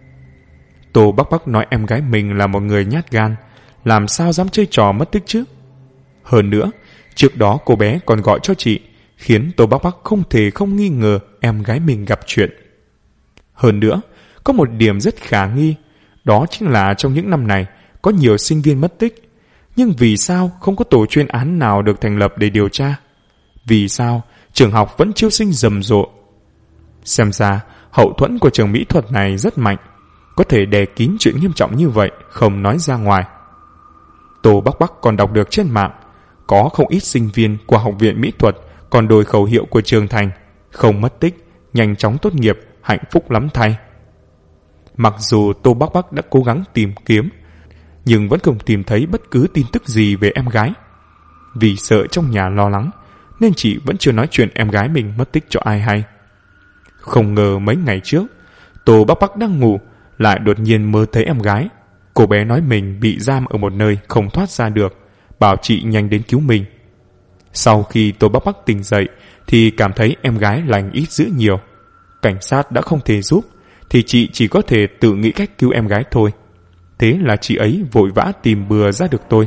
S1: Tô Bắc Bắc nói em gái mình là một người nhát gan, làm sao dám chơi trò mất tích chứ. Hơn nữa, trước đó cô bé còn gọi cho chị, khiến Tô Bắc Bắc không thể không nghi ngờ em gái mình gặp chuyện. Hơn nữa, có một điểm rất khả nghi, đó chính là trong những năm này có nhiều sinh viên mất tích, nhưng vì sao không có tổ chuyên án nào được thành lập để điều tra? Vì sao trường học vẫn chiêu sinh rầm rộ? Xem ra hậu thuẫn của trường mỹ thuật này rất mạnh, có thể đè kín chuyện nghiêm trọng như vậy không nói ra ngoài. Tô Bắc Bắc còn đọc được trên mạng, có không ít sinh viên của Học viện Mỹ thuật còn đổi khẩu hiệu của trường thành: không mất tích, nhanh chóng tốt nghiệp, hạnh phúc lắm thay. Mặc dù Tô Bắc Bắc đã cố gắng tìm kiếm, nhưng vẫn không tìm thấy bất cứ tin tức gì về em gái. Vì sợ trong nhà lo lắng, nên chị vẫn chưa nói chuyện em gái mình mất tích cho ai hay. Không ngờ mấy ngày trước, Tô Bắc Bắc đang ngủ, lại đột nhiên mơ thấy em gái. Cô bé nói mình bị giam ở một nơi không thoát ra được, bảo chị nhanh đến cứu mình. Sau khi Tô Bắc Bắc tỉnh dậy thì cảm thấy em gái lành ít dữ nhiều. Cảnh sát đã không thể giúp thì chị chỉ có thể tự nghĩ cách cứu em gái thôi. Thế là chị ấy vội vã tìm bừa ra được tôi.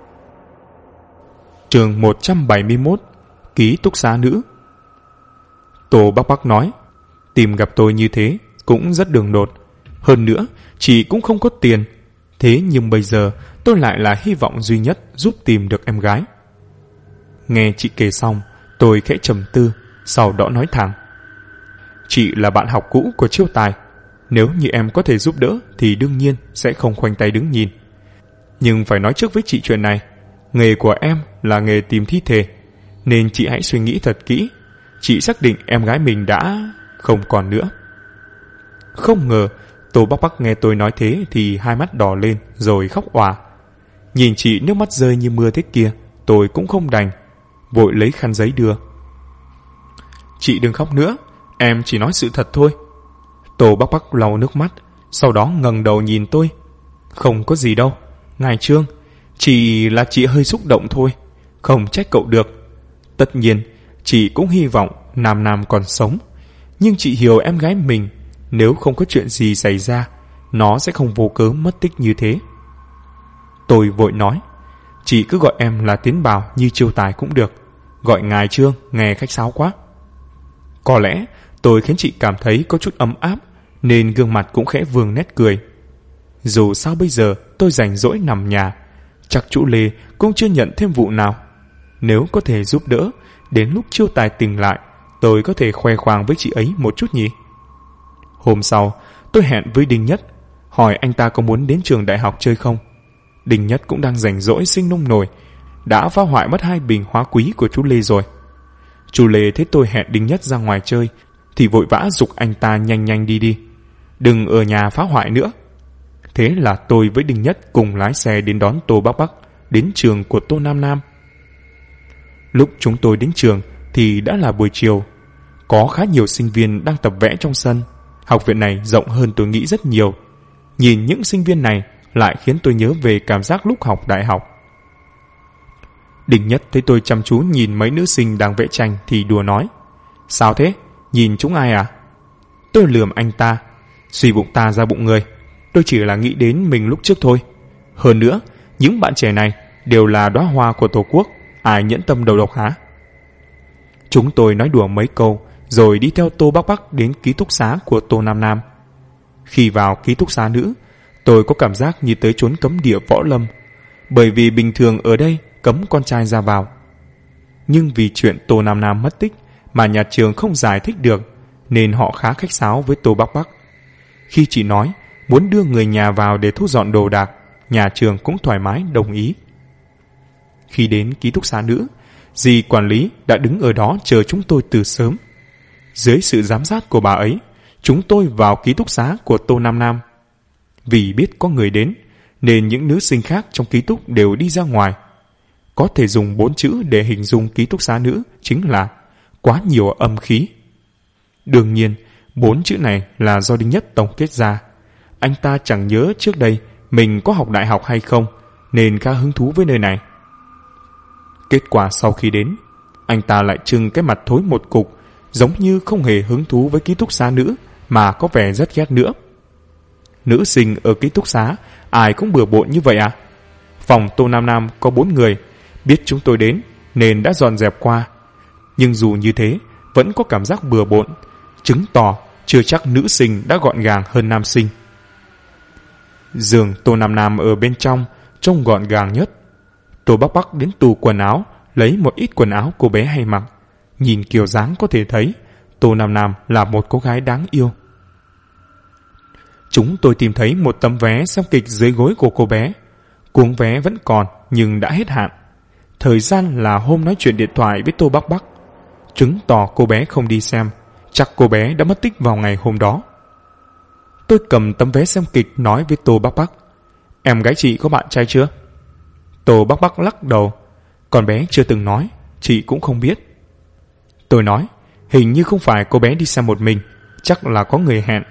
S1: Chương 171, ký túc xá nữ. Tô Bắc Bắc nói, tìm gặp tôi như thế cũng rất đường đột. Hơn nữa, chị cũng không có tiền. Thế nhưng bây giờ tôi lại là hy vọng duy nhất giúp tìm được em gái. Nghe chị kể xong, tôi khẽ trầm tư, sau đó nói thẳng. Chị là bạn học cũ của Chiêu Tài. Nếu như em có thể giúp đỡ thì đương nhiên sẽ không khoanh tay đứng nhìn. Nhưng phải nói trước với chị chuyện này. Nghề của em là nghề tìm thi thể, nên chị hãy suy nghĩ thật kỹ. Chị xác định em gái mình đã không còn nữa. Không ngờ Tô Bắc Bắc nghe tôi nói thế thì hai mắt đỏ lên rồi khóc òa. Nhìn chị nước mắt rơi như mưa thế kia, tôi cũng không đành, vội lấy khăn giấy đưa. Chị đừng khóc nữa, em chỉ nói sự thật thôi. Tô Bắc Bắc lau nước mắt, sau đó ngẩng đầu nhìn tôi. Không có gì đâu, ngài Trương, chỉ là chị hơi xúc động thôi, không trách cậu được. Tất nhiên, chị cũng hy vọng Nam Nam còn sống, nhưng chị hiểu em gái mình, nếu không có chuyện gì xảy ra, nó sẽ không vô cớ mất tích như thế. Tôi vội nói, chị cứ gọi em là Tiến Bảo như Chiêu Tài cũng được, gọi ngài Trương nghe khách sáo quá. Có lẽ tôi khiến chị cảm thấy có chút ấm áp, nên gương mặt cũng khẽ vương nét cười. Dù sao bây giờ tôi rảnh rỗi nằm nhà, chắc chú Lê cũng chưa nhận thêm vụ nào. Nếu có thể giúp đỡ, đến lúc Chiêu Tài tỉnh lại, tôi có thể khoe khoang với chị ấy một chút nhỉ. Hôm sau, tôi hẹn với Đinh Nhất, hỏi anh ta có muốn đến trường đại học chơi không. Đinh Nhất cũng đang rảnh rỗi sinh nông nổi, đã phá hoại mất 2 bình hóa quý của chú Lê rồi. Chú Lê thấy tôi hẹn Đinh Nhất ra ngoài chơi thì vội vã giục anh ta nhanh nhanh đi, đừng ở nhà phá hoại nữa. Thế là tôi với Đinh Nhất cùng lái xe đến đón Tô Bắc Bắc đến trường của Tô Nam Nam. Lúc chúng tôi đến trường thì đã là buổi chiều. Có khá nhiều sinh viên đang tập vẽ trong sân. Học viện này rộng hơn tôi nghĩ rất nhiều. Nhìn những sinh viên này lại khiến tôi nhớ về cảm giác lúc học đại học. Đinh Nhất thấy tôi chăm chú nhìn mấy nữ sinh đang vẽ tranh thì đùa nói, sao thế? Nhìn chúng ai à? Tôi lườm anh ta, suy bụng ta ra bụng người. Tôi chỉ là nghĩ đến mình lúc trước thôi. Hơn nữa, những bạn trẻ này đều là đóa hoa của Tổ quốc, ai nhẫn tâm đầu độc hả? Chúng tôi nói đùa mấy câu rồi đi theo Tô Bắc Bắc đến ký túc xá của Tô Nam Nam. Khi vào ký túc xá nữ, tôi có cảm giác như tới chốn cấm địa võ lâm, bởi vì bình thường ở đây cấm con trai ra vào. Nhưng vì chuyện Tô Nam Nam mất tích mà nhà trường không giải thích được, nên họ khá khách sáo với Tô Bắc Bắc. Khi chị nói muốn đưa người nhà vào để thu dọn đồ đạc, nhà trường cũng thoải mái đồng ý. Khi đến ký túc xá nữ, dì quản lý đã đứng ở đó chờ chúng tôi từ sớm. Dưới sự giám sát của bà ấy, chúng tôi vào ký túc xá của Tô Nam Nam. Vì biết có người đến, nên những nữ sinh khác trong ký túc đều đi ra ngoài. Có thể dùng 4 chữ để hình dung ký túc xá nữ chính là quá nhiều âm khí. Đương nhiên, 4 chữ này là do Đinh Nhất tổng kết ra. Anh ta chẳng nhớ trước đây mình có học đại học hay không, nên khá hứng thú với nơi này. Kết quả sau khi đến, anh ta lại trưng cái mặt thối một cục, giống như không hề hứng thú với ký túc xá nữ mà có vẻ rất ghét nữa. Nữ sinh ở ký túc xá ai cũng bừa bộn như vậy à? Phòng Tô Nam Nam có 4 người, biết chúng tôi đến nên đã dọn dẹp qua. Nhưng dù như thế vẫn có cảm giác bừa bộn, chứng tỏ chưa chắc nữ sinh đã gọn gàng hơn nam sinh. Giường Tô Nam Nam ở bên trong trông gọn gàng nhất. Tô Bắc Bắc đến tủ quần áo lấy một ít quần áo cô bé hay mặc. Nhìn kiểu dáng có thể thấy Tô Nam Nam là một cô gái đáng yêu. Chúng tôi tìm thấy một tấm vé xem kịch dưới gối của cô bé. Cuống vé vẫn còn nhưng đã hết hạn. Thời gian là hôm nói chuyện điện thoại với Tô Bắc Bắc, chứng tỏ cô bé không đi xem. Chắc cô bé đã mất tích vào ngày hôm đó. Tôi cầm tấm vé xem kịch nói với Tô Bắc Bắc, em gái chị có bạn trai chưa? Tô Bắc Bắc lắc đầu, con bé chưa từng nói, chị cũng không biết. Tôi nói, hình như không phải cô bé đi xem một mình, chắc là có người hẹn.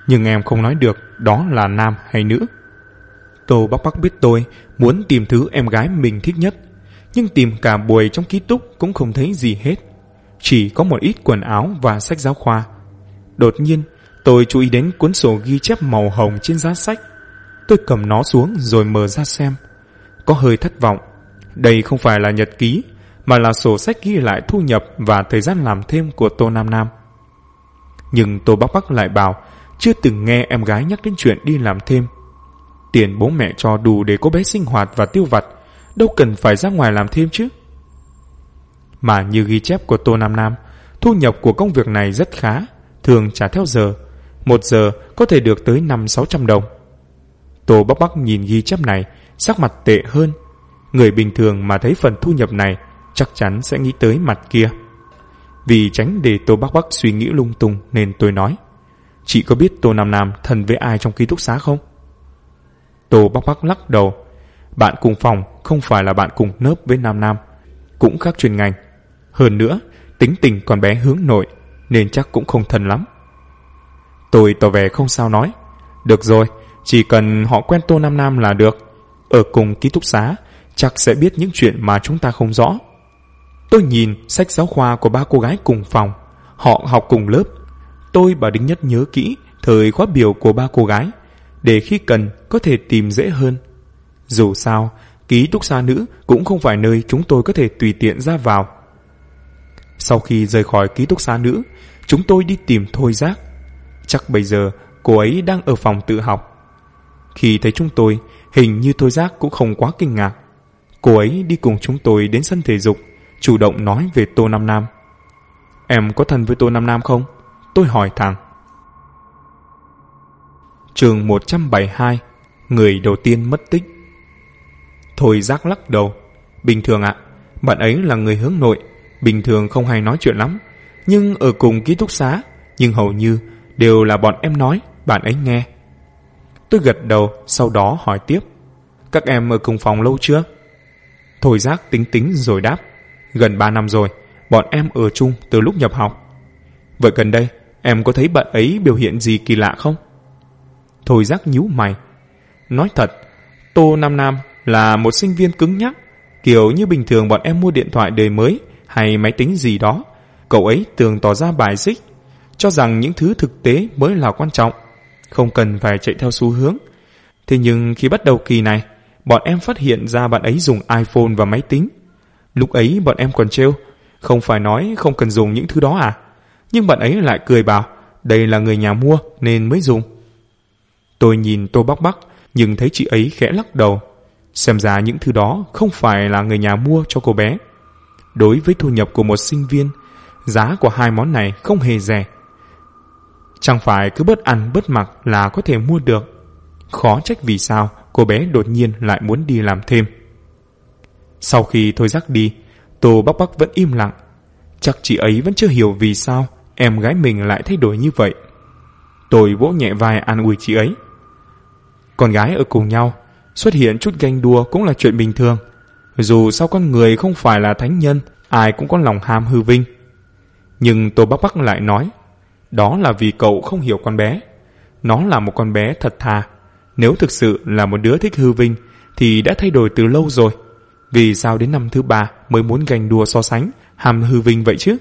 S1: nhưng em không nói được đó là nam hay nữ. Tô Bắc Bắc biết tôi muốn tìm thứ em gái mình thích nhất, nhưng tìm cả buổi trong ký túc cũng không thấy gì hết, chỉ có một ít quần áo và sách giáo khoa. Đột nhiên tôi chú ý đến cuốn sổ ghi chép màu hồng trên giá sách. Tôi cầm nó xuống rồi mở ra xem. Có hơi thất vọng. Đây không phải là nhật ký, mà là sổ sách ghi lại thu nhập và thời gian làm thêm của Tô Nam Nam. Nhưng Tô Bắc Bắc lại bảo chưa từng nghe em gái nhắc đến chuyện đi làm thêm. Tiền bố mẹ cho đủ để cô bé sinh hoạt và tiêu vặt, đâu cần phải ra ngoài làm thêm chứ. Mà như ghi chép của Tô Nam Nam, thu nhập của công việc này rất khá, thường trả theo giờ. 1 giờ có thể được tới 500-600 đồng. Tô Bắc Bắc nhìn ghi chép này, sắc mặt tệ hơn. Người bình thường mà thấy phần thu nhập này chắc chắn sẽ nghĩ tới mặt kia. Vì tránh để Tô Bắc Bắc suy nghĩ lung tung nên tôi nói: chị có biết Tô Nam Nam thân với ai trong ký túc xá không? Tô Bắc Bắc lắc đầu. Bạn cùng phòng không phải là bạn cùng lớp với Nam Nam, cũng khác chuyên ngành. Hơn nữa, tính tình con bé hướng nội, nên chắc cũng không thân lắm. Tôi tỏ vẻ không sao nói: được rồi, chỉ cần họ quen Tô Nam Nam là được. Ở cùng ký túc xá, chắc sẽ biết những chuyện mà chúng ta không rõ. Tôi nhìn sách giáo khoa của 3 cô gái cùng phòng, họ học cùng lớp. Tôi và Đinh Nhất nhớ kỹ thời khóa biểu của 3 cô gái, để khi cần có thể tìm dễ hơn. Dù sao, ký túc xá nữ cũng không phải nơi chúng tôi có thể tùy tiện ra vào. Sau khi rời khỏi ký túc xá nữ, chúng tôi đi tìm Thôi Giác. Chắc bây giờ cô ấy đang ở phòng tự học. Khi thấy chúng tôi, hình như Thôi Giác cũng không quá kinh ngạc. Cô ấy đi cùng chúng tôi đến sân thể dục, chủ động nói về Tô Nam Nam. Em có thân với Tô Nam Nam không? Tôi hỏi thẳng. Chương 172, người đầu tiên mất tích. Thôi Giác lắc đầu. Bình thường ạ, bạn ấy là người hướng nội, bình thường không hay nói chuyện lắm, nhưng ở cùng ký túc xá, nhưng hầu như đều là bọn em nói, bạn ấy nghe. Tôi gật đầu, sau đó hỏi tiếp: các em ở cùng phòng lâu chưa? Thôi Giác tính tính rồi đáp: gần 3 năm rồi, bọn em ở chung từ lúc nhập học. Vậy gần đây, em có thấy bạn ấy biểu hiện gì kỳ lạ không? Thôi Giác nhíu mày. Nói thật, Tô Nam Nam là một sinh viên cứng nhắc, kiểu như bình thường bọn em mua điện thoại đời mới hay máy tính gì đó, cậu ấy thường tỏ ra bài xích, cho rằng những thứ thực tế mới là quan trọng, không cần phải chạy theo xu hướng. Thế nhưng khi bắt đầu kỳ này, bọn em phát hiện ra bạn ấy dùng iPhone và máy tính. Lúc ấy bọn em còn trêu, không phải nói không cần dùng những thứ đó à? Nhưng bạn ấy lại cười bảo đây là người nhà mua nên mới dùng. Tôi nhìn Tô Bắc Bắc, nhưng thấy chị ấy khẽ lắc đầu. Xem ra những thứ đó không phải là người nhà mua cho cô bé. Đối với thu nhập của một sinh viên, giá của 2 món này không hề rẻ. Chẳng phải cứ bớt ăn bớt mặc là có thể mua được. Khó trách vì sao cô bé đột nhiên lại muốn đi làm thêm. Sau khi Thôi Giác đi, Tô Bắc Bắc vẫn im lặng. Chắc chị ấy vẫn chưa hiểu vì sao em gái mình lại thay đổi như vậy. Tôi vỗ nhẹ vai an ủi chị ấy. Con gái ở cùng nhau, xuất hiện chút ganh đua cũng là chuyện bình thường. Dù sao con người không phải là thánh nhân, ai cũng có lòng ham hư vinh. Nhưng Tô Bắc Bắc lại nói, đó là vì cậu không hiểu con bé. Nó là một con bé thật thà. Nếu thực sự là một đứa thích hư vinh thì đã thay đổi từ lâu rồi. Vì sao đến năm thứ 3 mới muốn ganh đua so sánh, ham hư vinh vậy chứ?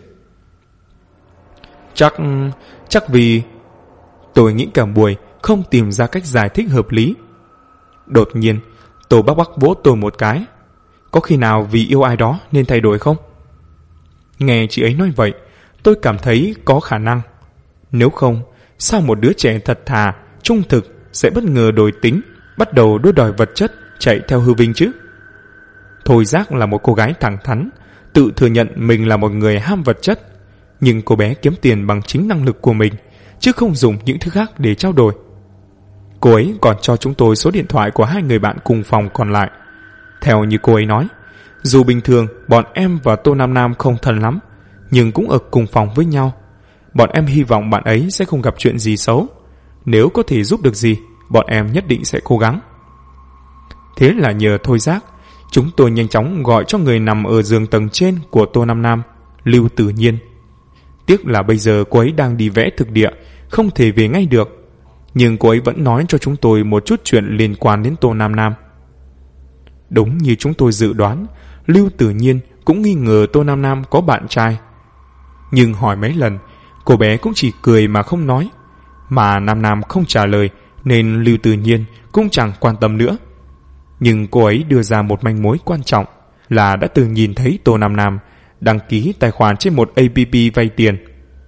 S1: Chắc vì... Tôi nghĩ cả buổi không tìm ra cách giải thích hợp lý. Đột nhiên, Tô Bắc Bắc vỗ tôi một cái. Có khi nào vì yêu ai đó nên thay đổi không? Nghe chị ấy nói vậy, tôi cảm thấy có khả năng. Nếu không, sao một đứa trẻ thật thà, trung thực sẽ bất ngờ đổi tính, bắt đầu đua đòi vật chất, chạy theo hư vinh chứ? Thôi Giác là một cô gái thẳng thắn, tự thừa nhận mình là một người ham vật chất. Nhưng cô bé kiếm tiền bằng chính năng lực của mình, chứ không dùng những thứ khác để trao đổi. Cô ấy còn cho chúng tôi số điện thoại của 2 người bạn cùng phòng còn lại. Theo như cô ấy nói, dù bình thường bọn em và Tô Nam Nam không thân lắm, nhưng cũng ở cùng phòng với nhau. Bọn em hy vọng bạn ấy sẽ không gặp chuyện gì xấu. Nếu có thể giúp được gì, bọn em nhất định sẽ cố gắng. Thế là nhờ Thôi Giác, chúng tôi nhanh chóng gọi cho người nằm ở giường tầng trên của Tô Nam Nam, Lưu Tử Nhiên. Tiếc là bây giờ cô ấy đang đi vẽ thực địa, không thể về ngay được. nhưng cô ấy vẫn nói cho chúng tôi một chút chuyện liên quan đến Tô Nam Nam. Đúng như chúng tôi dự đoán, Lưu Tử Nhiên cũng nghi ngờ Tô Nam Nam có bạn trai. Nhưng hỏi mấy lần, cô bé cũng chỉ cười mà không nói. Mà Nam Nam không trả lời nên Lưu Tử Nhiên cũng chẳng quan tâm nữa. Nhưng cô ấy đưa ra một manh mối quan trọng là đã từng nhìn thấy Tô Nam Nam đăng ký tài khoản trên một app vay tiền.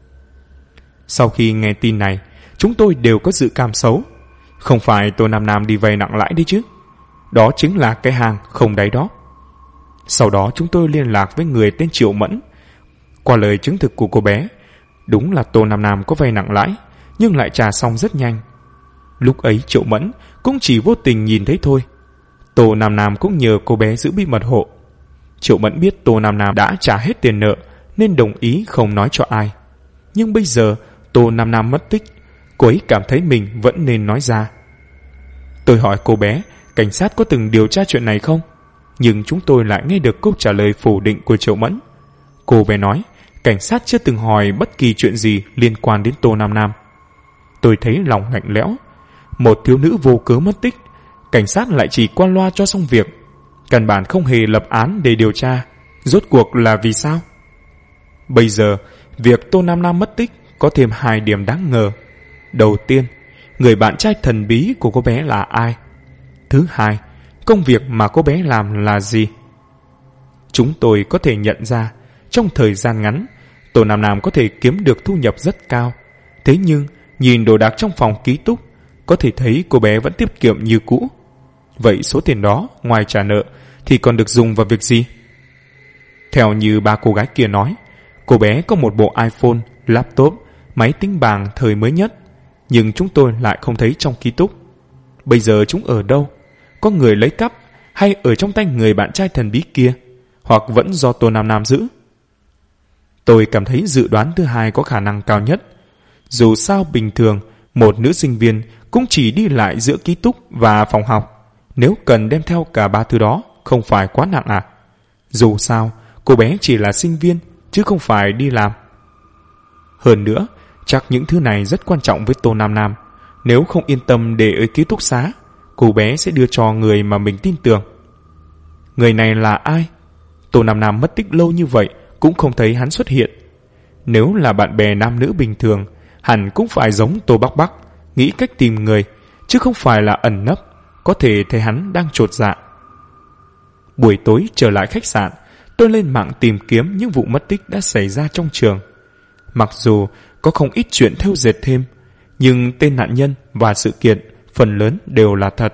S1: Sau khi nghe tin này, chúng tôi đều có dự cảm xấu. Không phải Tô Nam Nam đi vay nặng lãi đi chứ. Đó chính là cái hàng không đáy đó. Sau đó chúng tôi liên lạc với người tên Triệu Mẫn. Qua lời chứng thực của cô bé, đúng là Tô Nam Nam có vay nặng lãi, nhưng lại trả xong rất nhanh. Lúc ấy Triệu Mẫn cũng chỉ vô tình nhìn thấy thôi. Tô Nam Nam cũng nhờ cô bé giữ bí mật hộ. Triệu Mẫn biết Tô Nam Nam đã trả hết tiền nợ nên đồng ý không nói cho ai. Nhưng bây giờ Tô Nam Nam mất tích, cô ấy cảm thấy mình vẫn nên nói ra. Tôi hỏi cô bé cảnh sát có từng điều tra chuyện này không, nhưng chúng tôi lại nghe được câu trả lời phủ định của Triệu Mẫn. Cô bé nói cảnh sát chưa từng hỏi bất kỳ chuyện gì liên quan đến Tô Nam Nam. Tôi thấy lòng lạnh lẽo. Một thiếu nữ vô cớ mất tích, cảnh sát lại chỉ qua loa cho xong việc, căn bản không hề lập án để điều tra. Rốt cuộc là vì sao? Bây giờ việc Tô Nam Nam mất tích có thêm 2 điểm đáng ngờ. Đầu tiên, người bạn trai thần bí của cô bé là ai? Thứ hai, công việc mà cô bé làm là gì? Chúng tôi có thể nhận ra trong thời gian ngắn Tô Nam Nam có thể kiếm được thu nhập rất cao. Thế nhưng nhìn đồ đạc trong phòng ký túc, có thể thấy cô bé vẫn tiết kiệm như cũ. Vậy số tiền đó ngoài trả nợ thì còn được dùng vào việc gì? Theo như ba cô gái kia nói, cô bé có một bộ iPhone, laptop, máy tính bảng thời mới nhất, nhưng chúng tôi lại không thấy trong ký túc. Bây giờ chúng ở đâu? Có người lấy cắp hay ở trong tay người bạn trai thần bí kia, hoặc vẫn do Tô Nam Nam giữ? Tôi cảm thấy dự đoán thứ hai có khả năng cao nhất. Dù sao bình thường một nữ sinh viên cũng chỉ đi lại giữa ký túc và phòng học. Nếu cần đem theo cả 3 thứ đó không phải quá nặng à? Dù sao cô bé chỉ là sinh viên chứ không phải đi làm. Hơn nữa, chắc những thứ này rất quan trọng với Tô Nam Nam. Nếu không yên tâm để ở ký túc xá, cô bé sẽ đưa cho người mà mình tin tưởng. Người này là ai? Tô Nam Nam mất tích lâu như vậy cũng không thấy hắn xuất hiện. Nếu là bạn bè nam nữ bình thường, hẳn cũng phải giống Tô Bắc Bắc, nghĩ cách tìm người, chứ không phải là ẩn nấp. Có thể thấy hắn đang chột dạ. Buổi tối trở lại khách sạn, tôi lên mạng tìm kiếm những vụ mất tích đã xảy ra trong trường. Mặc dù có không ít chuyện thêu dệt thêm, nhưng tên nạn nhân và sự kiện phần lớn đều là thật.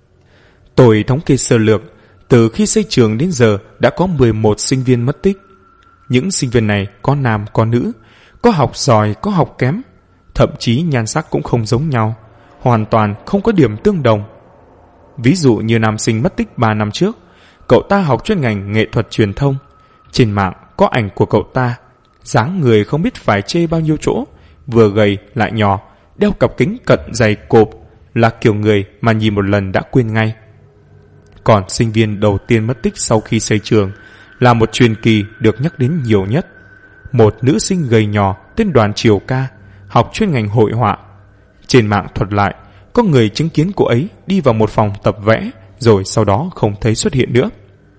S1: Tôi thống kê sơ lược, từ khi xây trường đến giờ đã có 11 sinh viên mất tích. Những sinh viên này có nam có nữ, có học giỏi có học kém, thậm chí nhan sắc cũng không giống nhau, hoàn toàn không có điểm tương đồng. Ví dụ như nam sinh mất tích 3 năm trước, cậu ta học chuyên ngành nghệ thuật truyền thông. Trên mạng có ảnh của cậu ta, dáng người không biết phải chê bao nhiêu chỗ, vừa gầy lại nhỏ, đeo cặp kính cận dày cộp, là kiểu người mà nhìn một lần đã quên ngay. Còn sinh viên đầu tiên mất tích sau khi xây trường là một truyền kỳ được nhắc đến nhiều nhất. Một nữ sinh gầy nhỏ tên Đoàn Triều Ca, học chuyên ngành hội họa. Trên mạng thuật lại, có người chứng kiến cô ấy đi vào một phòng tập vẽ, rồi sau đó không thấy xuất hiện nữa.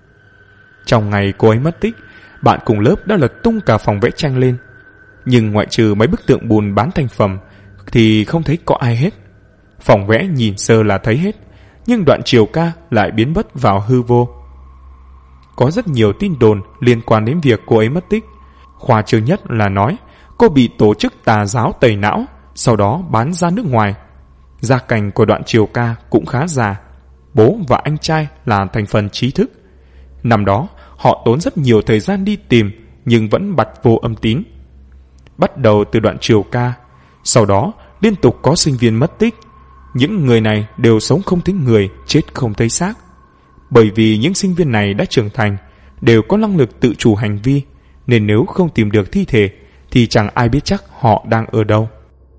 S1: Trong ngày cô ấy mất tích, bạn cùng lớp đã lật tung cả phòng vẽ tranh lên. Nhưng ngoại trừ mấy bức tượng bùn bán thành phẩm thì không thấy có ai hết. Phòng vẽ nhìn sơ là thấy hết, nhưng Đoạn Triều Ca lại biến mất vào hư vô. Có rất nhiều tin đồn liên quan đến việc cô ấy mất tích. Khoa trương nhất là nói cô bị tổ chức tà giáo tẩy não, sau đó bán ra nước ngoài. Gia cảnh của Đoạn Triều Ca cũng khá già. Bố và anh trai là thành phần trí thức. Năm đó họ tốn rất nhiều thời gian đi tìm, nhưng vẫn bặt vô âm tín. Bắt đầu từ Đoạn Triều Ca, sau đó liên tục có sinh viên mất tích. Những người này đều sống không thấy người, chết không thấy xác. Bởi vì những sinh viên này đã trưởng thành, đều có năng lực tự chủ hành vi, nên nếu không tìm được thi thể thì chẳng ai biết chắc họ đang ở đâu.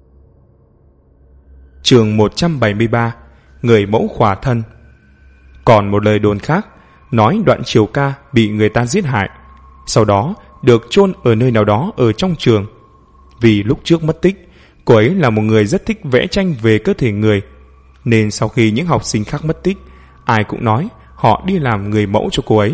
S1: Chương 173, người mẫu khỏa thân. Còn một lời đồn khác nói Đoạn Triều Ca bị người ta giết hại, sau đó được chôn ở nơi nào đó ở trong trường. Vì lúc trước mất tích, Cô ấy là một người rất thích vẽ tranh về cơ thể người, nên sau khi những học sinh khác mất tích, ai cũng nói họ đi làm người mẫu cho cô ấy.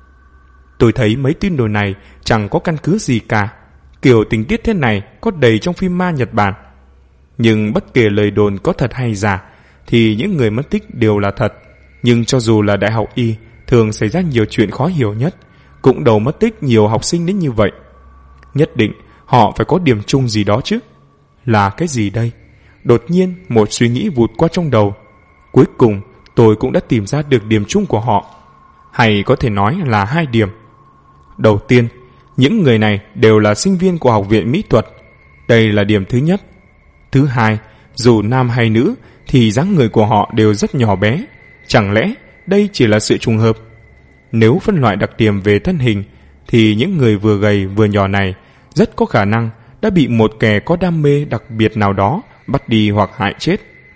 S1: Tôi thấy mấy tin đồn này chẳng có căn cứ gì cả. Kiểu tình tiết thế này có đầy trong phim ma Nhật Bản. Nhưng bất kể lời đồn có thật hay giả thì những người mất tích đều là thật. Nhưng cho dù là đại học y thường xảy ra nhiều chuyện khó hiểu nhất, cũng đầu mất tích nhiều học sinh đến như vậy. Nhất định họ phải có điểm chung gì đó chứ. Là cái gì đây? Đột nhiên một suy nghĩ vụt qua trong đầu. Cuối cùng tôi cũng đã tìm ra được điểm chung của họ. Hay có thể nói là 2 điểm. Đầu tiên, những người này đều là sinh viên của học viện mỹ thuật. Đây là điểm thứ nhất. Thứ hai, dù nam hay nữ thì dáng người của họ đều rất nhỏ bé. Chẳng lẽ đây chỉ là sự trùng hợp? Nếu phân loại đặc điểm về thân hình thì những người vừa gầy vừa nhỏ này rất có khả năng đã bị một kẻ có đam mê đặc biệt nào đó bắt đi hoặc hại chết.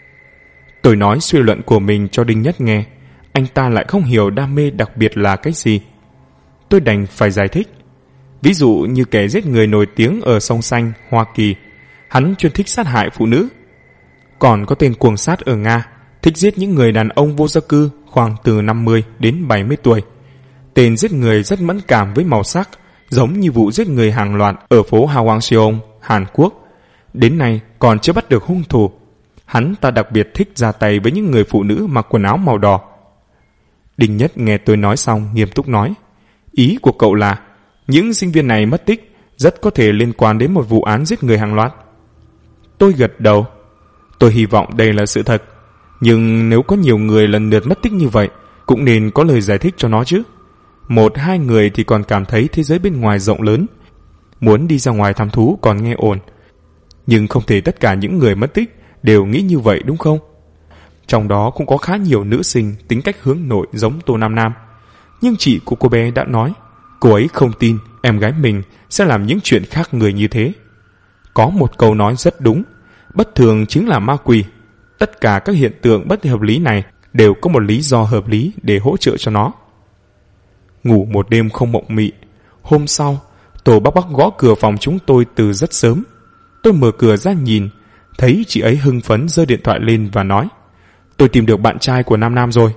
S1: Tôi nói suy luận của mình cho Đinh Nhất nghe. Anh ta lại không hiểu đam mê đặc biệt là cái gì. Tôi đành phải giải thích. Ví dụ như kẻ giết người nổi tiếng ở sông Xanh, Hoa Kỳ, hắn chuyên thích sát hại phụ nữ. Còn có tên cuồng sát ở Nga, thích giết những người đàn ông vô gia cư khoảng từ 50 đến 70 tuổi. Tên giết người rất mẫn cảm với màu sắc, giống như vụ giết người hàng loạt ở phố Hwangseong, Hàn Quốc. Đến nay còn chưa bắt được hung thủ. Hắn ta đặc biệt thích ra tay với những người phụ nữ mặc quần áo màu đỏ. Đinh Nhất nghe tôi nói xong nghiêm túc nói, ý của cậu là những sinh viên này mất tích rất có thể liên quan đến một vụ án giết người hàng loạt. Tôi gật đầu. Tôi hy vọng đây là sự thật. Nhưng nếu có nhiều người lần lượt mất tích như vậy, cũng nên có lời giải thích cho nó chứ. 1-2 người thì còn cảm thấy thế giới bên ngoài rộng lớn, muốn đi ra ngoài thăm thú còn nghe ồn. Nhưng không thể tất cả những người mất tích đều nghĩ như vậy đúng không? Trong đó cũng có khá nhiều nữ sinh tính cách hướng nội giống Tô Nam Nam. Nhưng chị của cô bé đã nói cô ấy không tin em gái mình sẽ làm những chuyện khác người như thế. Có một câu nói rất đúng, bất thường chính là ma quỷ. Tất cả các hiện tượng bất hợp lý này đều có một lý do hợp lý để hỗ trợ cho nó. Ngủ một đêm không mộng mị. Hôm sau, Tô Bắc Bắc gõ cửa phòng chúng tôi từ rất sớm. Tôi mở cửa ra nhìn, thấy chị ấy hưng phấn giơ điện thoại lên và nói, tôi tìm được bạn trai của Nam Nam rồi.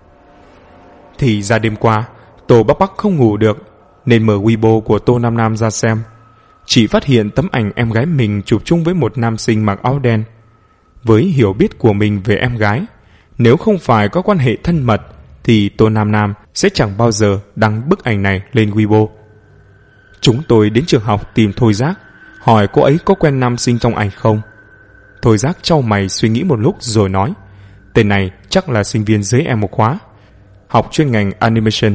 S1: Thì ra đêm qua, Tô Bắc Bắc không ngủ được, nên mở Weibo của Tô Nam Nam ra xem. Chị phát hiện tấm ảnh em gái mình chụp chung với một nam sinh mặc áo đen. Với hiểu biết của mình về em gái, nếu không phải có quan hệ thân mật thì Tô Nam Nam sẽ chẳng bao giờ đăng bức ảnh này lên Weibo. Chúng tôi đến trường học tìm Thôi Giác, hỏi cô ấy có quen nam sinh trong ảnh không. Thôi Giác chau mày suy nghĩ một lúc rồi nói, tên này chắc là sinh viên dưới em một khóa, học chuyên ngành animation.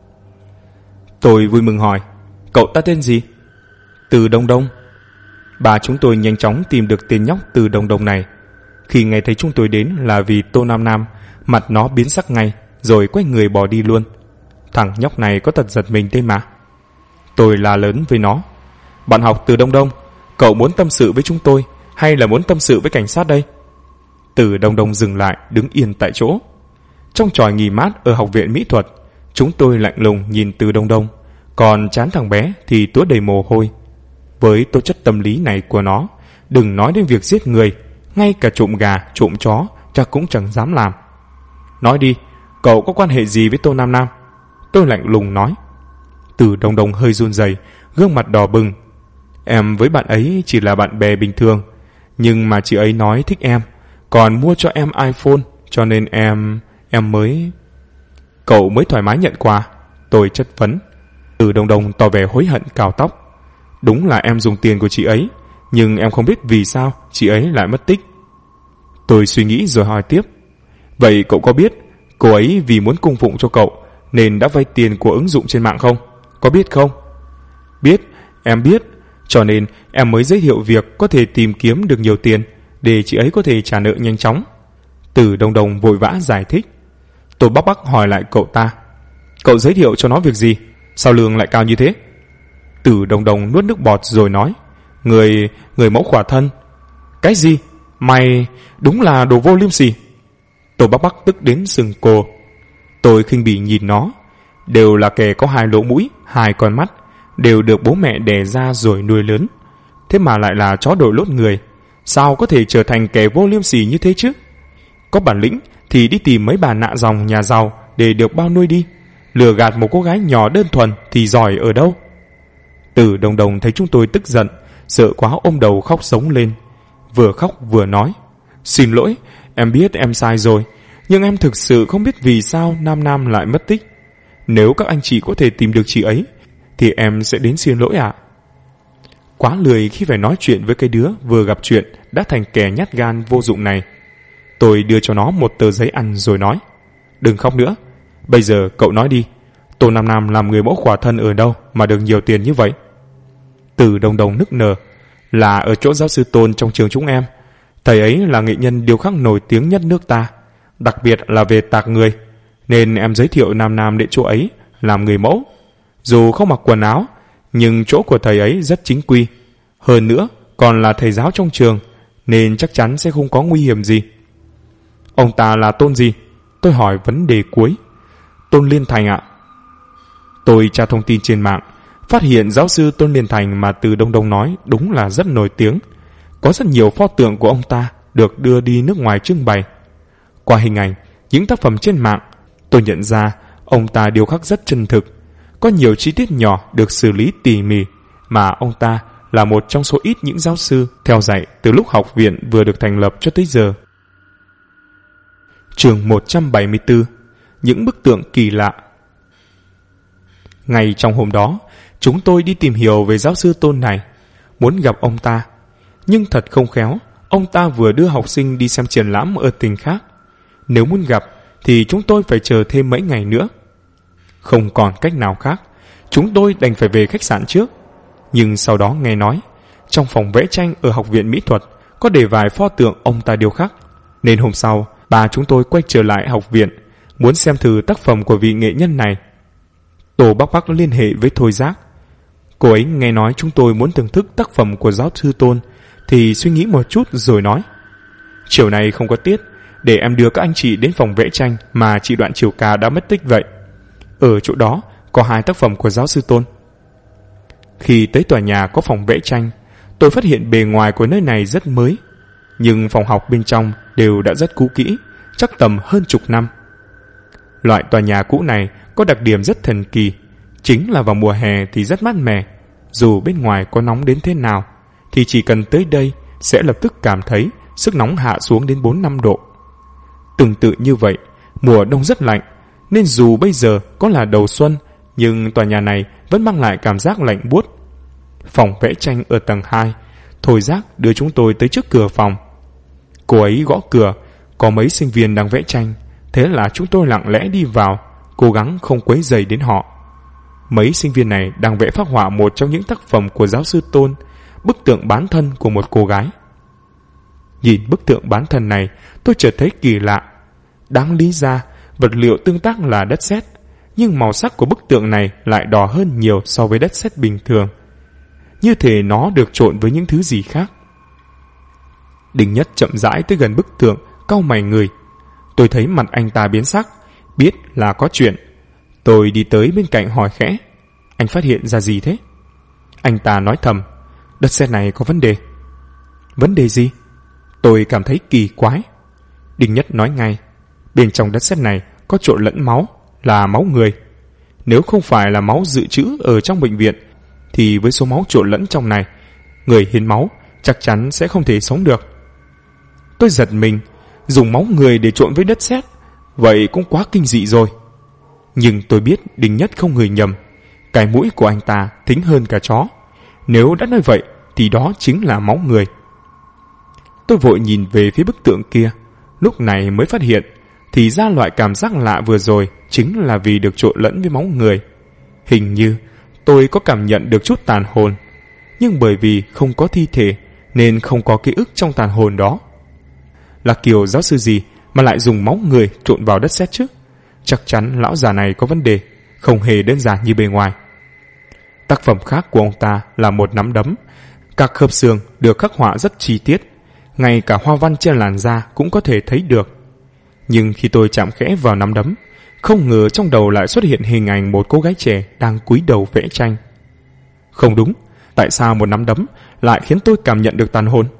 S1: Tôi vui mừng hỏi, cậu ta tên gì? Từ Đông Đông. Bà chúng tôi nhanh chóng tìm được tên nhóc Từ Đông Đông này. Khi nghe thấy chúng tôi đến là vì Tô Nam Nam, mặt nó biến sắc ngay, rồi quay người bỏ đi luôn. Thằng nhóc này có tật giật mình thế mà. Tôi la lớn với nó, bạn học Từ Đông Đông, cậu muốn tâm sự với chúng tôi hay là muốn tâm sự với cảnh sát đây? Từ Đông Đông dừng lại, đứng yên tại chỗ. Trong tròi nghỉ mát ở học viện mỹ thuật, chúng tôi lạnh lùng nhìn Từ Đông Đông, còn trán thằng bé thì túa đầy mồ hôi. Với tố chất tâm lý này của nó, đừng nói đến việc giết người, ngay cả trộm gà, trộm chó chắc cũng chẳng dám làm. Nói đi, cậu có quan hệ gì với Tô Nam Nam? Tôi lạnh lùng nói. Từ Đông Đông hơi run rẩy, gương mặt đỏ bừng. Em với bạn ấy chỉ là bạn bè bình thường, nhưng mà chị ấy nói thích em, còn mua cho em iPhone, cho nên em mới... Cậu mới thoải mái nhận quà. Tôi chất vấn. Từ Đông Đông tỏ vẻ hối hận cào tóc. Đúng là em dùng tiền của chị ấy, nhưng em không biết vì sao chị ấy lại mất tích. Tôi suy nghĩ rồi hỏi tiếp, vậy cậu có biết cô ấy vì muốn cung phụng cho cậu nên đã vay tiền của ứng dụng trên mạng không? Có biết không? Biết, em biết, cho nên em mới giới thiệu việc có thể tìm kiếm được nhiều tiền để chị ấy có thể trả nợ nhanh chóng. Từ Đông Đông vội vã giải thích. Tôi Bắc Bắc hỏi lại cậu ta, cậu giới thiệu cho nó việc gì? Sao lương lại cao như thế? Từ Đông Đông nuốt nước bọt rồi nói, người mẫu khỏa thân. Cái gì? Mày đúng là đồ vô liêm sỉ. Tô Bắc Bắc tức đến sừng cổ. Tôi khinh bỉ nhìn nó. Đều là kẻ có 2 lỗ mũi, 2 con mắt, đều được bố mẹ đẻ ra rồi nuôi lớn, thế mà lại là chó đội lốt người. Sao có thể trở thành kẻ vô liêm sỉ như thế chứ? Có bản lĩnh thì đi tìm mấy bà nạ dòng nhà giàu để được bao nuôi đi. Lừa gạt một cô gái nhỏ đơn thuần thì giỏi ở đâu? Từ Đồng Đồng thấy chúng tôi tức giận, sợ quá ôm đầu khóc sống lên. Vừa khóc vừa nói: Xin lỗi, em biết em sai rồi, nhưng em thực sự không biết vì sao Nam Nam lại mất tích. Nếu các anh chị có thể tìm được chị ấy thì em sẽ đến xin lỗi ạ. Quá lười khi phải nói chuyện với cái đứa vừa gặp chuyện đã thành kẻ nhát gan vô dụng này. Tôi đưa cho nó một tờ giấy ăn rồi nói: Đừng khóc nữa, bây giờ cậu nói đi, Tô Nam Nam làm người mẫu khỏa thân ở đâu mà được nhiều tiền như vậy? Từ Đồng Đồng nức nở: Là ở chỗ giáo sư Tôn trong trường chúng em. Thầy ấy là nghệ nhân điêu khắc nổi tiếng nhất nước ta, đặc biệt là về tạc người, nên em giới thiệu Nam Nam đến chỗ ấy làm người mẫu. Dù không mặc quần áo, nhưng chỗ của thầy ấy rất chính quy. Hơn nữa, còn là thầy giáo trong trường, nên chắc chắn sẽ không có nguy hiểm gì. Ông ta là Tôn gì? Tôi hỏi vấn đề cuối. Tôn Liên Thành ạ. Tôi tra thông tin trên mạng, phát hiện giáo sư Tôn Liên Thành mà Từ Đông Đông nói đúng là rất nổi tiếng. Có rất nhiều pho tượng của ông ta được đưa đi nước ngoài trưng bày. Qua hình ảnh, những tác phẩm trên mạng, tôi nhận ra ông ta điêu khắc rất chân thực. Có nhiều chi tiết nhỏ được xử lý tỉ mỉ, mà ông ta là một trong số ít những giáo sư theo dạy từ lúc học viện vừa được thành lập cho tới giờ. Chương 174: Những bức tượng kỳ lạ. Ngay trong hôm đó, chúng tôi đi tìm hiểu về giáo sư Tôn này, muốn gặp ông ta. Nhưng thật không khéo, ông ta vừa đưa học sinh đi xem triển lãm ở tỉnh khác. Nếu muốn gặp thì chúng tôi phải chờ thêm mấy ngày nữa. Không còn cách nào khác, chúng tôi đành phải về khách sạn trước. Nhưng sau đó nghe nói, trong phòng vẽ tranh ở Học viện Mỹ thuật có để vài pho tượng ông ta điêu khắc, nên hôm sau bà chúng tôi quay trở lại học viện, muốn xem thử tác phẩm của vị nghệ nhân này. Tô Bắc Bắc liên hệ với Thôi Giác. Cô ấy nghe nói chúng tôi muốn thưởng thức tác phẩm của giáo sư Tôn thì suy nghĩ một chút rồi nói: Chiều nay không có tiết, để em đưa các anh chị đến phòng vẽ tranh mà chị Đoạn Triều Ca đã mất tích vậy. Ở chỗ đó có 2 tác phẩm của giáo sư Tôn. Khi tới tòa nhà có phòng vẽ tranh, tôi phát hiện bề ngoài của nơi này rất mới, nhưng phòng học bên trong đều đã rất cũ kỹ, chắc tầm hơn chục năm. Loại tòa nhà cũ này có đặc điểm rất thần kỳ, chính là vào mùa hè thì rất mát mẻ. Dù bên ngoài có nóng đến thế nào thì chỉ cần tới đây sẽ lập tức cảm thấy sức nóng hạ xuống đến 4-5 độ. Tương tự như vậy, mùa đông rất lạnh, nên dù bây giờ có là đầu xuân, nhưng tòa nhà này vẫn mang lại cảm giác lạnh buốt. Phòng vẽ tranh ở tầng 2, Thôi Giác đưa chúng tôi tới trước cửa phòng. Cô ấy gõ cửa, có mấy sinh viên đang vẽ tranh, thế là chúng tôi lặng lẽ đi vào, cố gắng không quấy rầy đến họ. Mấy sinh viên này đang vẽ phác họa một trong những tác phẩm của giáo sư Tôn, bức tượng bán thân của một cô gái. Nhìn bức tượng bán thân này, tôi chợt thấy kỳ lạ. Đáng lý ra, vật liệu tương tác là đất sét, nhưng màu sắc của bức tượng này lại đỏ hơn nhiều so với đất sét bình thường. Như thể nó được trộn với những thứ gì khác. Đinh Nhất chậm rãi tới gần bức tượng, cau mày người. Tôi thấy mặt anh ta biến sắc, biết là có chuyện. Tôi đi tới bên cạnh hỏi khẽ: Anh phát hiện ra gì thế? Anh ta nói thầm: Đất sét này có vấn đề. Vấn đề gì? Tôi cảm thấy kỳ quái. Đinh Nhất nói ngay: Bên trong đất sét này có trộn lẫn máu, là máu người. Nếu không phải là máu dự trữ ở trong bệnh viện, thì với số máu trộn lẫn trong này, người hiến máu chắc chắn sẽ không thể sống được. Tôi giật mình, dùng máu người để trộn với đất sét, vậy cũng quá kinh dị rồi. Nhưng tôi biết Đinh Nhất không ngờ nhầm, cái mũi của anh ta thính hơn cả chó. Nếu đã nói vậy thì đó chính là máu người. Tôi vội nhìn về phía bức tượng kia, lúc này mới phát hiện thì ra loại cảm giác lạ vừa rồi chính là vì được trộn lẫn với máu người. Hình như tôi có cảm nhận được chút tàn hồn, nhưng bởi vì không có thi thể nên không có ký ức trong tàn hồn đó. Là kiểu giáo sư gì mà lại dùng máu người trộn vào đất sét chứ? Chắc chắn lão già này có vấn đề, không hề đơn giản như bề ngoài. Tác phẩm khác của ông ta là một nắm đấm. Các khớp xương được khắc họa rất chi tiết, ngay cả hoa văn trên làn da cũng có thể thấy được. Nhưng khi tôi chạm khẽ vào nắm đấm, không ngờ trong đầu lại xuất hiện hình ảnh một cô gái trẻ đang cúi đầu vẽ tranh. Không đúng, tại sao một nắm đấm lại khiến tôi cảm nhận được tàn hồn?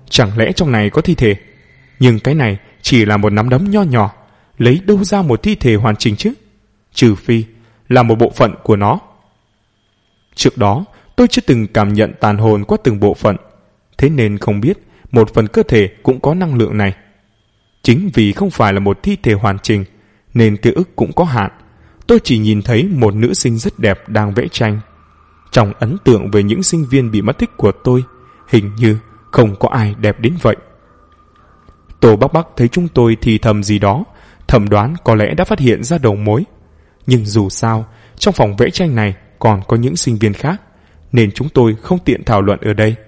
S1: Chẳng lẽ trong này có thi thể? Nhưng cái này chỉ là một nắm đấm nho nhỏ, lấy đâu ra một thi thể hoàn chỉnh chứ? Trừ phi là một bộ phận của nó. Trước đó, tôi chưa từng cảm nhận tàn hồn qua từng bộ phận, thế nên không biết một phần cơ thể cũng có năng lượng này. Chính vì không phải là một thi thể hoàn chỉnh, nên ký ức cũng có hạn. Tôi chỉ nhìn thấy một nữ sinh rất đẹp đang vẽ tranh. Trong ấn tượng về những sinh viên bị mất tích của tôi, hình như không có ai đẹp đến vậy. Tô Bắc Bắc thấy chúng tôi thì thầm gì đó, thầm đoán có lẽ đã phát hiện ra đầu mối. Nhưng dù sao, trong phòng vẽ tranh này còn có những sinh viên khác, nên chúng tôi không tiện thảo luận ở đây.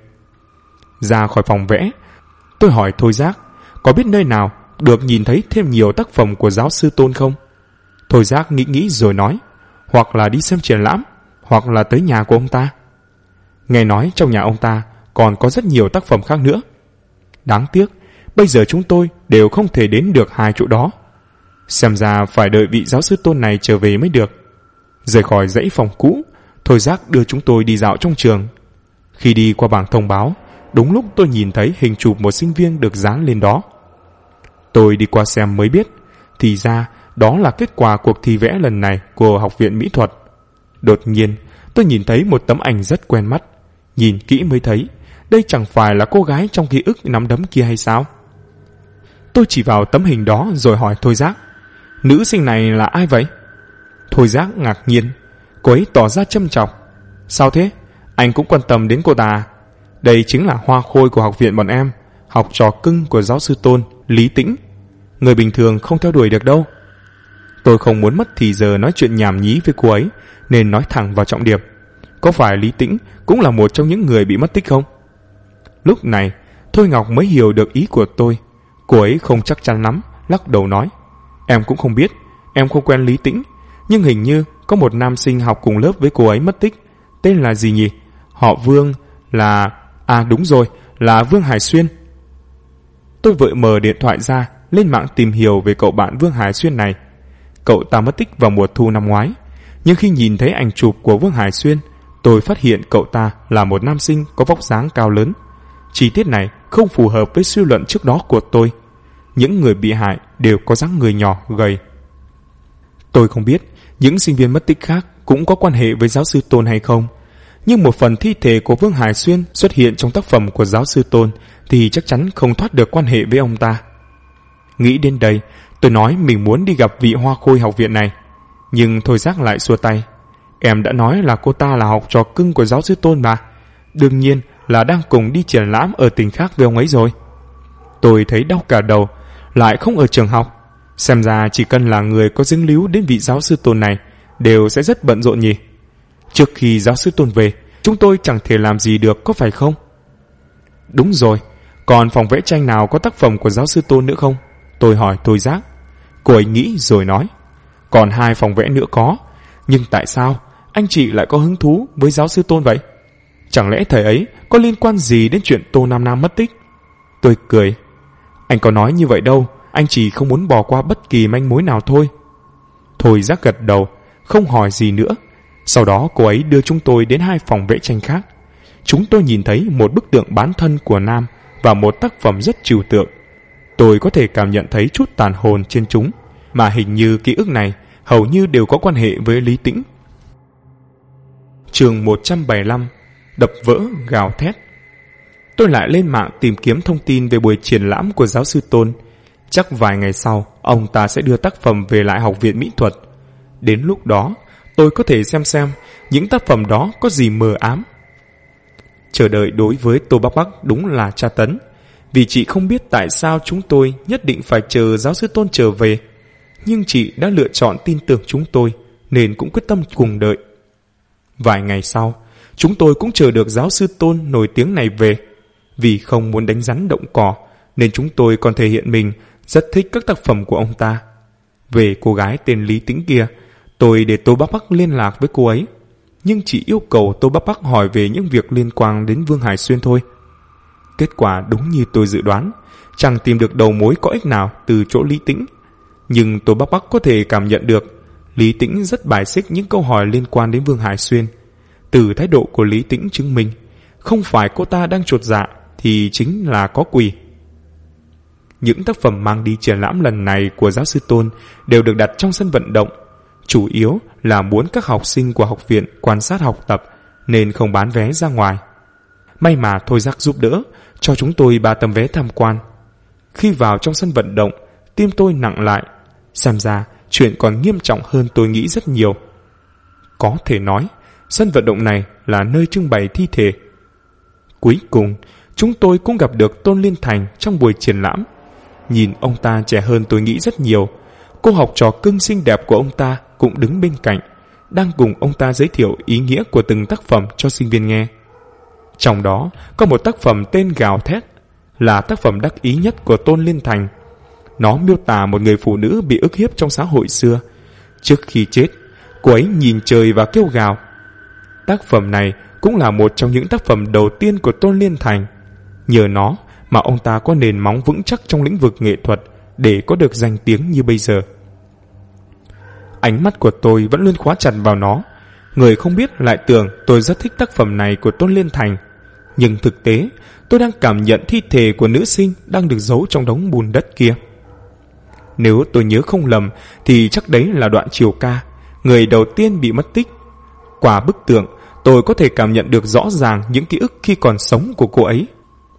S1: Ra khỏi phòng vẽ, tôi hỏi Thôi Giác, có biết nơi nào được nhìn thấy thêm nhiều tác phẩm của giáo sư Tôn không? Thôi Giác nghĩ rồi nói, hoặc là đi xem triển lãm, hoặc là tới nhà của ông ta. Nghe nói trong nhà ông ta còn có rất nhiều tác phẩm khác nữa. Đáng tiếc, bây giờ chúng tôi đều không thể đến được hai chỗ đó. Xem ra phải đợi vị giáo sư Tôn này trở về mới được. Rời khỏi dãy phòng cũ, Thôi Giác đưa chúng tôi đi dạo trong trường. Khi đi qua bảng thông báo, đúng lúc tôi nhìn thấy hình chụp một sinh viên được dán lên đó. Tôi đi qua xem mới biết, thì ra đó là kết quả cuộc thi vẽ lần này của Học viện Mỹ thuật. Đột nhiên, tôi nhìn thấy một tấm ảnh rất quen mắt. Nhìn kỹ mới thấy, đây chẳng phải là cô gái trong ký ức nắm đấm kia hay sao? Tôi chỉ vào tấm hình đó rồi hỏi Thôi Giác, nữ sinh này là ai vậy? Thôi Giác ngạc nhiên, cô ấy tỏ ra châm chọc. Sao thế? Anh cũng quan tâm đến cô ta à? Đây chính là hoa khôi của học viện bọn em, học trò cưng của giáo sư Tôn, Lý Tĩnh. Người bình thường không theo đuổi được đâu. Tôi không muốn mất thì giờ nói chuyện nhảm nhí với cô ấy, nên nói thẳng vào trọng điểm. Có phải Lý Tĩnh cũng là một trong những người bị mất tích không? Lúc này, Thôi Ngọc mới hiểu được ý của tôi. Cô ấy không chắc chắn lắm, lắc đầu nói, em cũng không biết, em không quen Lý Tĩnh, nhưng hình như có một nam sinh học cùng lớp với cô ấy mất tích. Tên là gì nhỉ? Họ Vương là... À đúng rồi, là Vương Hải Xuyên. Tôi vội mở điện thoại ra, lên mạng tìm hiểu về cậu bạn Vương Hải Xuyên này. Cậu ta mất tích vào mùa thu năm ngoái, nhưng khi nhìn thấy ảnh chụp của Vương Hải Xuyên, tôi phát hiện cậu ta là một nam sinh có vóc dáng cao lớn. Chi tiết này không phù hợp với suy luận trước đó của tôi. Những người bị hại đều có dáng người nhỏ gầy. Tôi không biết những sinh viên mất tích khác cũng có quan hệ với giáo sư Tôn hay không, nhưng một phần thi thể của Vương Hải Xuyên xuất hiện trong tác phẩm của giáo sư Tôn thì chắc chắn không thoát được quan hệ với ông ta. Nghĩ đến đây, tôi nói mình muốn đi gặp vị hoa khôi học viện này, nhưng Thôi Giác lại xua tay. Em đã nói là cô ta là học trò cưng của giáo sư Tôn mà, đương nhiên là đang cùng đi triển lãm ở tỉnh khác với ông ấy rồi. Tôi thấy đau cả đầu, lại không ở trường học. Xem ra chỉ cần là người có dính líu đến vị giáo sư Tôn này đều sẽ rất bận rộn nhỉ. Trước khi giáo sư Tôn về, chúng tôi chẳng thể làm gì được, có phải không? Đúng rồi, còn phòng vẽ tranh nào có tác phẩm của giáo sư Tôn nữa không? Tôi hỏi Thôi Giác. Cô ấy nghĩ rồi nói, còn 2 phòng vẽ nữa có, nhưng tại sao anh chị lại có hứng thú với giáo sư Tôn vậy? Chẳng lẽ thầy ấy có liên quan gì đến chuyện Tô Nam Nam mất tích? Tôi cười, anh có nói như vậy đâu, anh chỉ không muốn bỏ qua bất kỳ manh mối nào thôi. Thôi Giác gật đầu, không hỏi gì nữa. Sau đó cô ấy đưa chúng tôi đến 2 phòng vẽ tranh khác. Chúng tôi nhìn thấy một bức tượng bán thân của Nam và một tác phẩm rất trừu tượng. Tôi có thể cảm nhận thấy chút tàn hồn trên chúng, mà hình như ký ức này hầu như đều có quan hệ với Lý Tĩnh. Chương 175, đập vỡ gào thét. Tôi lại lên mạng tìm kiếm thông tin về buổi triển lãm của giáo sư Tôn. Chắc vài ngày sau, ông ta sẽ đưa tác phẩm về lại Học viện Mỹ thuật. Đến lúc đó, tôi có thể xem những tác phẩm đó có gì mờ ám. Chờ đợi đối với Tô Bắc Bắc đúng là tra tấn, vì chị không biết tại sao chúng tôi nhất định phải chờ giáo sư Tôn trở về. Nhưng chị đã lựa chọn tin tưởng chúng tôi, nên cũng quyết tâm cùng đợi. Vài ngày sau, chúng tôi cũng chờ được giáo sư Tôn nổi tiếng này về. Vì không muốn đánh rắn động cỏ, nên chúng tôi còn thể hiện mình rất thích các tác phẩm của ông ta. Về cô gái tên Lý Tĩnh kia, tôi để Tô Bắc Bắc liên lạc với cô ấy, nhưng chỉ yêu cầu Tô Bắc Bắc hỏi về những việc liên quan đến Vương Hải Xuyên thôi. Kết quả đúng như tôi dự đoán, chẳng tìm được đầu mối có ích nào từ chỗ Lý Tĩnh. Nhưng Tô Bắc Bắc có thể cảm nhận được Lý Tĩnh rất bài xích những câu hỏi liên quan đến Vương Hải Xuyên. Từ thái độ của Lý Tĩnh chứng minh không phải cô ta đang chột dạ, thì chính là có quỷ. Những tác phẩm mang đi triển lãm lần này của giáo sư Tôn đều được đặt trong sân vận động, chủ yếu là muốn các học sinh của học viện quan sát học tập nên không bán vé ra ngoài. May mà Thôi Giác giúp đỡ, cho chúng tôi 3 tấm vé tham quan. Khi vào trong sân vận động, tim tôi nặng lại. Xem ra chuyện còn nghiêm trọng hơn tôi nghĩ rất nhiều. Có thể nói, sân vận động này là nơi trưng bày thi thể. Cuối cùng, chúng tôi cũng gặp được Tôn Liên Thành trong buổi triển lãm. Nhìn ông ta trẻ hơn tôi nghĩ rất nhiều. Cô học trò cưng xinh đẹp của ông ta cũng đứng bên cạnh, đang cùng ông ta giới thiệu ý nghĩa của từng tác phẩm cho sinh viên nghe. Trong đó có một tác phẩm tên Gào Thét, là tác phẩm đắc ý nhất của Tôn Liên Thành. Nó miêu tả một người phụ nữ bị ức hiếp trong xã hội xưa. Trước khi chết, cô ấy nhìn trời và kêu gào. Tác phẩm này cũng là một trong những tác phẩm đầu tiên của Tôn Liên Thành. Nhờ nó mà ông ta có nền móng vững chắc trong lĩnh vực nghệ thuật để có được danh tiếng như bây giờ. Ánh mắt của tôi vẫn luôn khóa chặt vào nó. Người không biết lại tưởng tôi rất thích tác phẩm này của Tôn Liên Thành. Nhưng thực tế, tôi đang cảm nhận thi thể của nữ sinh đang được giấu trong đống bùn đất kia. Nếu tôi nhớ không lầm thì chắc đấy là Đoạn Triều Ca, người đầu tiên bị mất tích. Qua bức tượng, tôi có thể cảm nhận được rõ ràng những ký ức khi còn sống của cô ấy.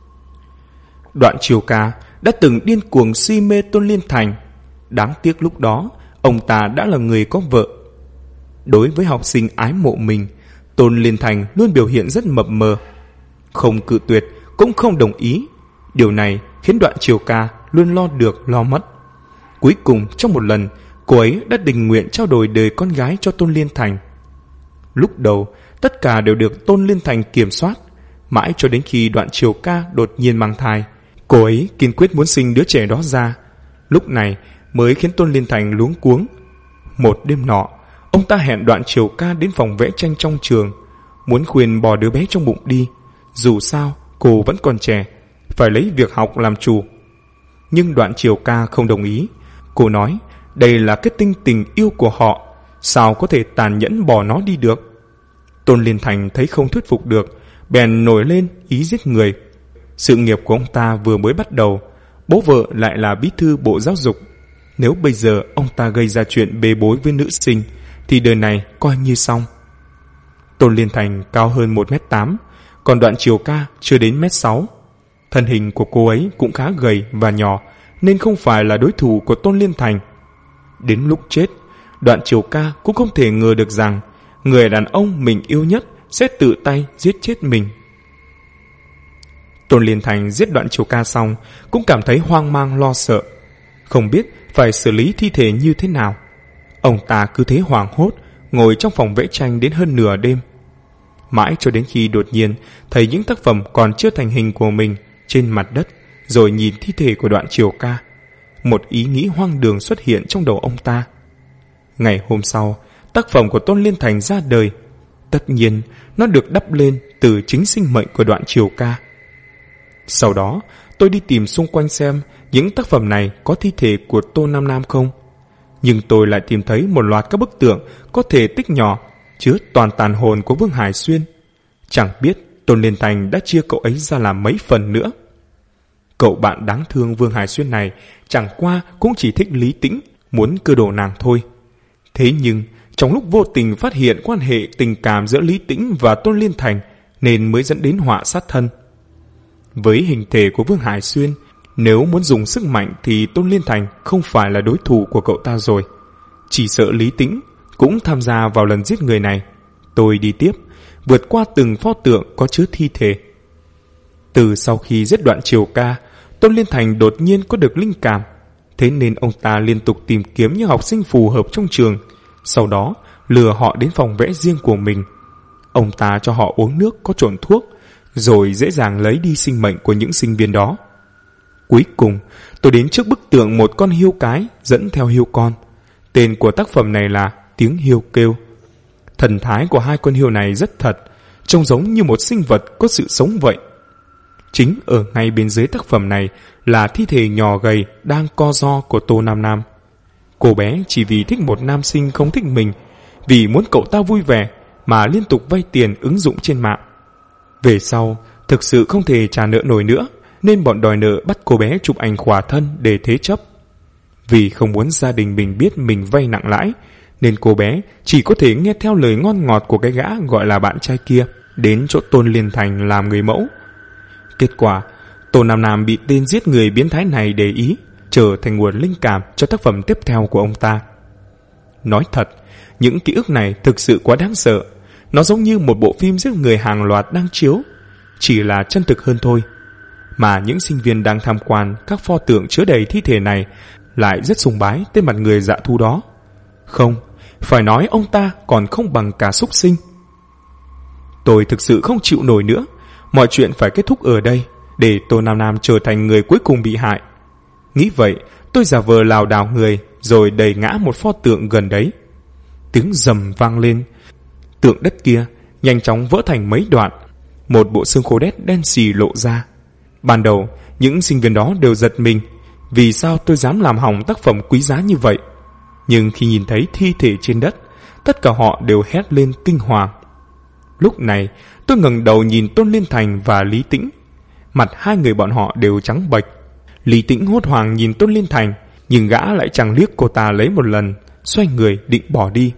S1: Đoạn Triều Ca đã từng điên cuồng si mê Tôn Liên Thành. Đáng tiếc lúc đó, ông ta đã là người có vợ. Đối với học sinh ái mộ mình, Tôn Liên Thành luôn biểu hiện rất mập mờ. Không cự tuyệt, cũng không đồng ý. Điều này khiến Đoạn Triều Ca luôn lo được lo mất. Cuối cùng trong một lần, cô ấy đã tình nguyện trao đổi đời con gái cho Tôn Liên Thành. Lúc đầu, tất cả đều được Tôn Liên Thành kiểm soát. Mãi cho đến khi Đoạn Triều Ca đột nhiên mang thai, cô ấy kiên quyết muốn sinh đứa trẻ đó ra. Lúc này mới khiến Tôn Liên Thành luống cuống. Một đêm nọ, ông ta hẹn Đoạn Triều Ca đến phòng vẽ tranh trong trường, muốn khuyên bỏ đứa bé trong bụng đi. Dù sao, cô vẫn còn trẻ, phải lấy việc học làm chủ. Nhưng Đoạn Triều Ca không đồng ý. Cô nói đây là kết tinh tình yêu của họ, sao có thể tàn nhẫn bỏ nó đi được. Tôn Liên Thành thấy không thuyết phục được, bèn nổi lên ý giết người. Sự nghiệp của ông ta vừa mới bắt đầu, bố vợ lại là bí thư bộ giáo dục. Nếu bây giờ ông ta gây ra chuyện bê bối với nữ sinh thì đời này coi như xong. Tôn Liên Thành cao hơn 1m8, còn Đoạn Triều Ca chưa đến 1m6. Thân hình của cô ấy cũng khá gầy và nhỏ, nên không phải là đối thủ của Tôn Liên Thành. Đến lúc chết, Đoạn Triều Ca cũng không thể ngờ được rằng người đàn ông mình yêu nhất sẽ tự tay giết chết mình. Tôn Liên Thành giết Đoạn Triều Ca xong cũng cảm thấy hoang mang lo sợ, không biết phải xử lý thi thể như thế nào. Ông ta cứ thế hoảng hốt ngồi trong phòng vẽ tranh đến hơn nửa đêm. Mãi cho đến khi đột nhiên thấy những tác phẩm còn chưa thành hình của mình trên mặt đất, rồi nhìn thi thể của Đoạn Triều Ca, một ý nghĩ hoang đường xuất hiện trong đầu ông ta. Ngày hôm sau, tác phẩm của Tôn Liên Thành ra đời. Tất nhiên, nó được đắp lên từ chính sinh mệnh của Đoạn Triều Ca. Sau đó, tôi đi tìm xung quanh xem những tác phẩm này có thi thể của Tô Nam Nam không. Nhưng tôi lại tìm thấy một loạt các bức tượng có thể tích nhỏ, chứa toàn tàn hồn của Vương Hải Xuyên. Chẳng biết Tôn Liên Thành đã chia cậu ấy ra làm mấy phần nữa. Cậu bạn đáng thương Vương Hải Xuyên này chẳng qua cũng chỉ thích Lý Tĩnh, muốn cưa đổ nàng thôi. Thế nhưng, trong lúc vô tình phát hiện quan hệ tình cảm giữa Lý Tĩnh và Tôn Liên Thành, nên mới dẫn đến họa sát thân. Với hình thể của Vương Hải Xuyên, nếu muốn dùng sức mạnh thì Tôn Liên Thành không phải là đối thủ của cậu ta rồi. Chỉ sợ Lý Tĩnh cũng tham gia vào lần giết người này. Tôi đi tiếp, vượt qua từng pho tượng có chứa thi thể. Từ sau khi giết Đoạn Triều Ca, Tôn Liên Thành đột nhiên có được linh cảm. Thế nên ông ta liên tục tìm kiếm những học sinh phù hợp trong trường, sau đó lừa họ đến phòng vẽ riêng của mình. Ông ta cho họ uống nước có trộn thuốc, rồi dễ dàng lấy đi sinh mệnh của những sinh viên đó. Cuối cùng, tôi đến trước bức tượng một con hươu cái dẫn theo hươu con. Tên của tác phẩm này là Tiếng Hươu Kêu. Thần thái của hai con hươu này rất thật, trông giống như một sinh vật có sự sống vậy. Chính ở ngay bên dưới tác phẩm này là thi thể nhỏ gầy đang co ro của Tô Nam Nam. Cô bé chỉ vì thích một nam sinh không thích mình, vì muốn cậu ta vui vẻ mà liên tục vay tiền ứng dụng trên mạng. Về sau, Thực sự không thể trả nợ nổi nữa, nên bọn đòi nợ bắt cô bé chụp ảnh khỏa thân để thế chấp. Vì không muốn gia đình mình biết mình vay nặng lãi, nên cô bé chỉ có thể nghe theo lời ngon ngọt của cái gã gọi là bạn trai kia, đến chỗ Tôn Liên Thành làm người mẫu. Kết quả, Tôn Nam Nam bị tên giết người biến thái này để ý, trở thành nguồn linh cảm cho tác phẩm tiếp theo của ông ta. Nói thật, những ký ức này thực sự quá đáng sợ. Nó giống như một bộ phim giết người hàng loạt đang chiếu, chỉ là chân thực hơn thôi. Mà những sinh viên đang tham quan các pho tượng chứa đầy thi thể này lại rất sùng bái tên mặt người dạ thú đó. Không, phải nói ông ta còn không bằng cả súc sinh. Tôi thực sự không chịu nổi nữa. Mọi chuyện phải kết thúc ở đây, để Tô Nam Nam trở thành người cuối cùng bị hại. Nghĩ vậy, tôi giả vờ lảo đảo người, rồi đẩy ngã một pho tượng gần đấy. Tiếng rầm vang lên. Tượng đất kia nhanh chóng vỡ thành mấy đoạn. Một bộ xương khô đét đen xì lộ ra. Ban đầu, những sinh viên đó đều giật mình. Vì sao tôi dám làm hỏng tác phẩm quý giá như vậy? Nhưng khi nhìn thấy thi thể trên đất, tất cả họ đều hét lên kinh hoàng. Lúc này, tôi ngẩng đầu nhìn Tôn Liên Thành và Lý Tĩnh. Mặt hai người bọn họ đều trắng bệch. Lý Tĩnh hốt hoảng nhìn Tôn Liên Thành, nhưng gã lại chẳng liếc cô ta lấy một lần, xoay người định bỏ đi.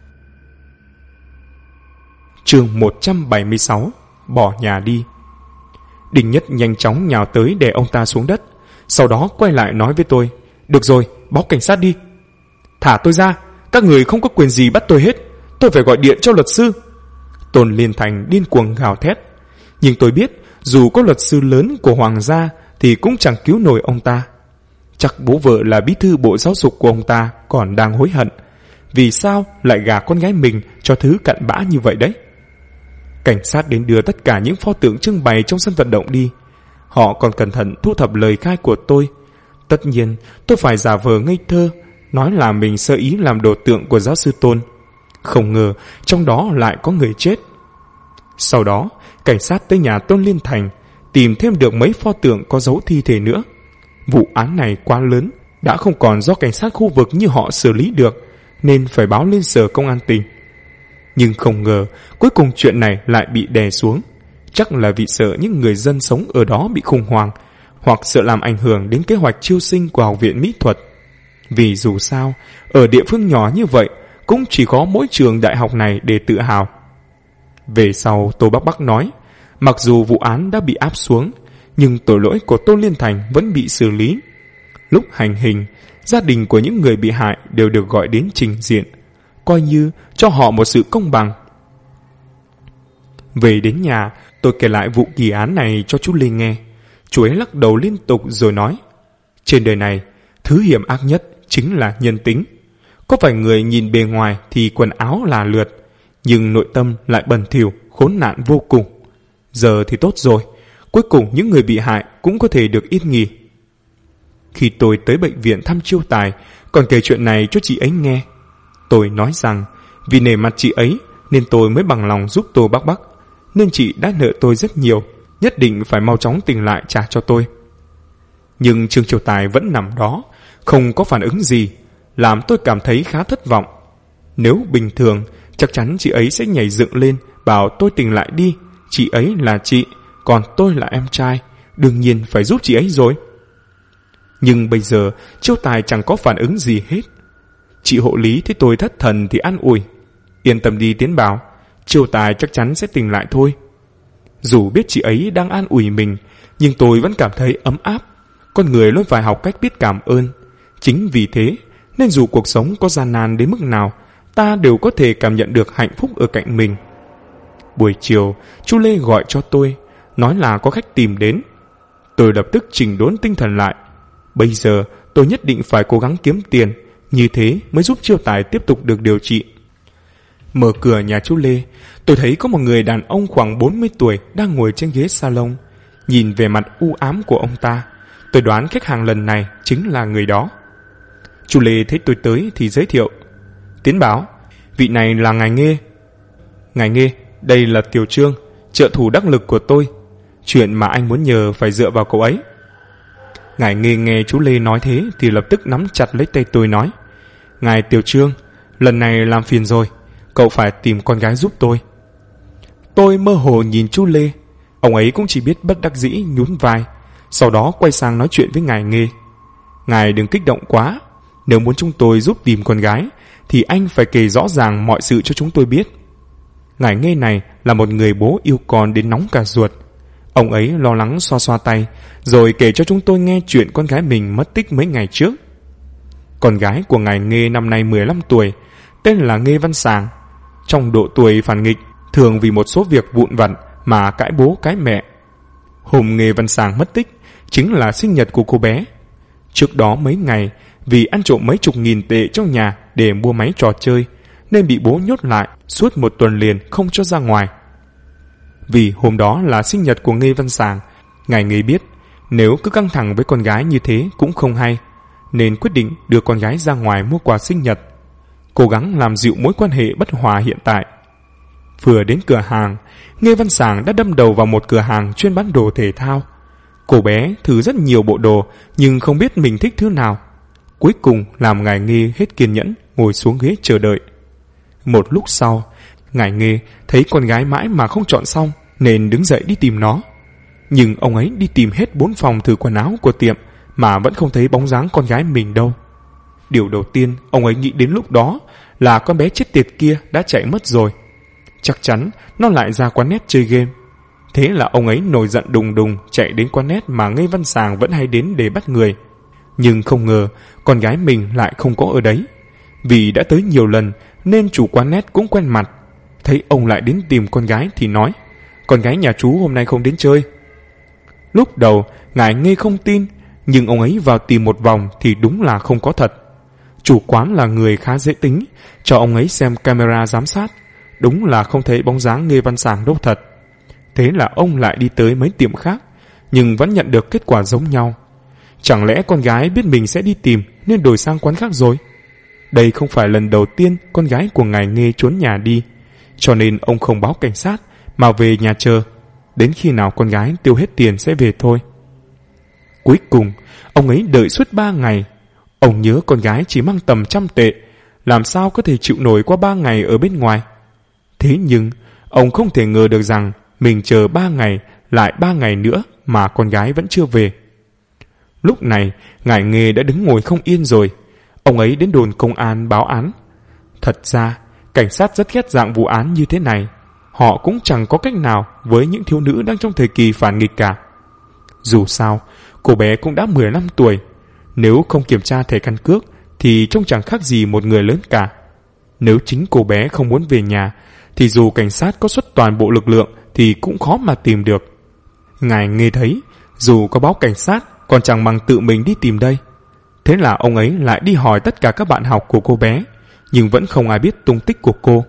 S1: Chương 176: Bỏ nhà đi. Đinh Nhất nhanh chóng nhào tới đè ông ta xuống đất, sau đó quay lại nói với tôi: được rồi, báo cảnh sát đi. Thả tôi ra, các người không có quyền gì bắt tôi hết, tôi phải gọi điện cho luật sư. Tôn Liên Thành điên cuồng gào thét. Nhưng tôi biết, dù có luật sư lớn của Hoàng gia thì cũng chẳng cứu nổi ông ta. Chắc bố vợ là bí thư bộ giáo dục của ông ta còn đang hối hận. Vì sao lại gả con gái mình cho thứ cặn bã như vậy đấy? Cảnh sát đến đưa tất cả những pho tượng trưng bày trong sân vận động đi. Họ còn cẩn thận thu thập lời khai của tôi. Tất nhiên, tôi phải giả vờ ngây thơ, nói là mình sơ ý làm đồ tượng của giáo sư Tôn. Không ngờ trong đó lại có người chết. Sau đó, cảnh sát tới nhà Tôn Liên Thành, tìm thêm được mấy pho tượng có dấu thi thể nữa. Vụ án này quá lớn, đã không còn do cảnh sát khu vực như họ xử lý được, nên phải báo lên sở công an tỉnh. Nhưng không ngờ, cuối cùng chuyện này lại bị đè xuống. Chắc là vì sợ những người dân sống ở đó bị khủng hoảng, hoặc sợ làm ảnh hưởng đến kế hoạch chiêu sinh của Học viện Mỹ thuật. Vì dù sao, ở địa phương nhỏ như vậy, cũng chỉ có mỗi trường đại học này để tự hào. Về sau, Tô Bắc Bắc nói, mặc dù vụ án đã bị áp xuống, nhưng tội lỗi của Tô Liên Thành vẫn bị xử lý. Lúc hành hình, gia đình của những người bị hại đều được gọi đến trình diện, coi như cho họ một sự công bằng. Về đến nhà, tôi kể lại vụ kỳ án này cho chú Lê nghe. Chú ấy lắc đầu liên tục rồi nói, trên đời này, thứ hiểm ác nhất chính là nhân tính. Có phải người nhìn bề ngoài thì quần áo là lượt, nhưng nội tâm lại bẩn thỉu, khốn nạn vô cùng. Giờ thì tốt rồi, cuối cùng những người bị hại cũng có thể được yên nghỉ. Khi tôi tới bệnh viện thăm Chiêu Tài, còn kể chuyện này cho chị ấy nghe. Tôi nói rằng, vì nể mặt chị ấy nên tôi mới bằng lòng giúp Tô Bắc Bắc, nên chị đã nợ tôi rất nhiều, nhất định phải mau chóng tỉnh lại trả cho tôi. Nhưng Trương Chiêu Tài vẫn nằm đó, không có phản ứng gì, làm tôi cảm thấy khá thất vọng. Nếu bình thường, chắc chắn chị ấy sẽ nhảy dựng lên bảo tôi tỉnh lại đi, chị ấy là chị, còn tôi là em trai, đương nhiên phải giúp chị ấy rồi. Nhưng bây giờ Chiêu Tài chẳng có phản ứng gì hết. Chị hộ lý thấy tôi thất thần thì an ủi, yên tâm đi Tiến Bảo, Chiêu Tài chắc chắn sẽ tỉnh lại thôi. Dù biết chị ấy đang an ủi mình, nhưng tôi vẫn cảm thấy ấm áp. Con người luôn phải học cách biết cảm ơn. Chính vì thế nên dù cuộc sống có gian nan đến mức nào, ta đều có thể cảm nhận được hạnh phúc ở cạnh mình. Buổi chiều, chú Lê gọi cho tôi, nói là có khách tìm đến. Tôi lập tức chỉnh đốn tinh thần lại. Bây giờ tôi nhất định phải cố gắng kiếm tiền, như thế mới giúp Chiêu Tài tiếp tục được điều trị. Mở cửa nhà chú Lê, tôi thấy có một người đàn ông khoảng 40 tuổi đang ngồi trên ghế salon. Nhìn về mặt u ám của ông ta, tôi đoán khách hàng lần này chính là người đó. Chú Lê thấy tôi tới thì giới thiệu, Tiến Bảo, vị này là ngài Nghê. Ngài Nghê, đây là Tiểu Trương, trợ thủ đắc lực của tôi. Chuyện mà anh muốn nhờ phải dựa vào cậu ấy. Ngài Nghê nghe chú Lê nói thế thì lập tức nắm chặt lấy tay tôi nói, ngài Tiểu Trương, lần này làm phiền rồi, cậu phải tìm con gái giúp tôi. Tôi mơ hồ nhìn chú Lê. Ông ấy cũng chỉ biết bất đắc dĩ nhún vai, sau đó quay sang nói chuyện với ngài Nghê. Ngài đừng kích động quá, nếu muốn chúng tôi giúp tìm con gái thì anh phải kể rõ ràng mọi sự cho chúng tôi biết. Ngài Nghê này là một người bố yêu con đến nóng cả ruột. Ông ấy lo lắng xoa xoa tay, rồi kể cho chúng tôi nghe chuyện con gái mình mất tích mấy ngày trước. Con gái của ngài Nghê năm nay 15 tuổi, tên là Nghê Văn Sàng. Trong độ tuổi phản nghịch, thường vì một số việc vụn vặt mà cãi bố cãi mẹ. Hôm Nghê Văn Sàng mất tích chính là sinh nhật của cô bé. Trước đó mấy ngày, vì ăn trộm mấy chục nghìn tệ trong nhà để mua máy trò chơi, nên bị bố nhốt lại suốt một tuần liền không cho ra ngoài. Vì hôm đó là sinh nhật của Nghê Văn Sàng, ngài Nghê biết nếu cứ căng thẳng với con gái như thế cũng không hay, nên quyết định đưa con gái ra ngoài mua quà sinh nhật, cố gắng làm dịu mối quan hệ bất hòa hiện tại. Vừa đến cửa hàng, Nghê Văn Sàng đã đâm đầu vào một cửa hàng chuyên bán đồ thể thao. Cô bé thử rất nhiều bộ đồ nhưng không biết mình thích thứ nào. Cuối cùng làm ngài Nghê hết kiên nhẫn ngồi xuống ghế chờ đợi. Một lúc sau, ngài Nghê thấy con gái mãi mà không chọn xong nên đứng dậy đi tìm nó. Nhưng ông ấy đi tìm hết 4 phòng thử quần áo của tiệm mà vẫn không thấy bóng dáng con gái mình đâu. Điều đầu tiên ông ấy nghĩ đến lúc đó là con bé chết tiệt kia đã chạy mất rồi. Chắc chắn nó lại ra quán net chơi game. Thế là ông ấy nổi giận đùng đùng chạy đến quán net mà Nghê Văn Sàng vẫn hay đến để bắt người. Nhưng không ngờ con gái mình lại không có ở đấy. Vì đã tới nhiều lần nên chủ quán net cũng quen mặt. Thấy ông lại đến tìm con gái thì nói: con gái nhà chú hôm nay không đến chơi. Lúc đầu ngài Nghê không tin, nhưng ông ấy vào tìm một vòng thì đúng là không có thật. Chủ quán là người khá dễ tính, cho ông ấy xem camera giám sát, đúng là không thấy bóng dáng Nghê Văn Sàng đâu thật. Thế là ông lại đi tới mấy tiệm khác, nhưng vẫn nhận được kết quả giống nhau. Chẳng lẽ con gái biết mình sẽ đi tìm nên đổi sang quán khác rồi? Đây không phải lần đầu tiên con gái của ngài Nghê trốn nhà đi, cho nên ông không báo cảnh sát mà về nhà chờ, đến khi nào con gái tiêu hết tiền sẽ về thôi. Cuối cùng, ông ấy đợi suốt 3 ngày. Ông nhớ con gái chỉ mang tầm 100 tệ, làm sao có thể chịu nổi qua 3 ngày ở bên ngoài. Thế nhưng, ông không thể ngờ được rằng mình chờ 3 ngày, lại 3 ngày nữa mà con gái vẫn chưa về. Lúc này, ngài Nghê đã đứng ngồi không yên rồi. Ông ấy đến đồn công an báo án. Thật ra, cảnh sát rất ghét dạng vụ án như thế này. Họ cũng chẳng có cách nào với những thiếu nữ đang trong thời kỳ phản nghịch cả. Dù sao, cô bé cũng đã 15 tuổi. Nếu không kiểm tra thẻ căn cước thì trông chẳng khác gì một người lớn cả. Nếu chính cô bé không muốn về nhà thì dù cảnh sát có xuất toàn bộ lực lượng thì cũng khó mà tìm được. Ngài Nghê thấy dù có báo cảnh sát còn chẳng bằng tự mình đi tìm đây. Thế là ông ấy lại đi hỏi tất cả các bạn học của cô bé, nhưng vẫn không ai biết tung tích của cô.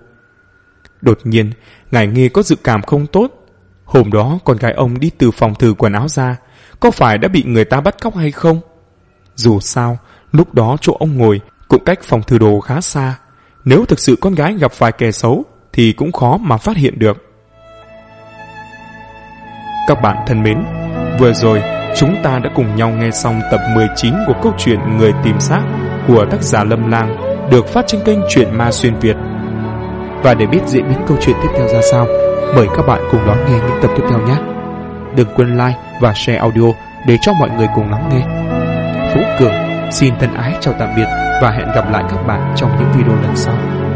S1: Đột nhiên, ngài Nghê có dự cảm không tốt. Hôm đó con gái ông đi từ phòng thử quần áo ra, có phải đã bị người ta bắt cóc hay không? Dù sao, lúc đó chỗ ông ngồi cũng cách phòng thử đồ khá xa. Nếu thực sự con gái gặp phải kẻ xấu thì cũng khó mà phát hiện được. Các bạn thân mến, vừa rồi chúng ta đã cùng nhau nghe xong tập 19 của câu chuyện Người tìm xác của tác giả Lâm Lang, được phát trên kênh Truyện Ma Xuyên Việt. Và để biết diễn biến câu chuyện tiếp theo ra sao, mời các bạn cùng đón nghe những tập tiếp theo nhé. Đừng quên like và share audio để cho mọi người cùng lắng nghe. Phú Cường xin thân ái chào tạm biệt và hẹn gặp lại các bạn trong những video lần sau.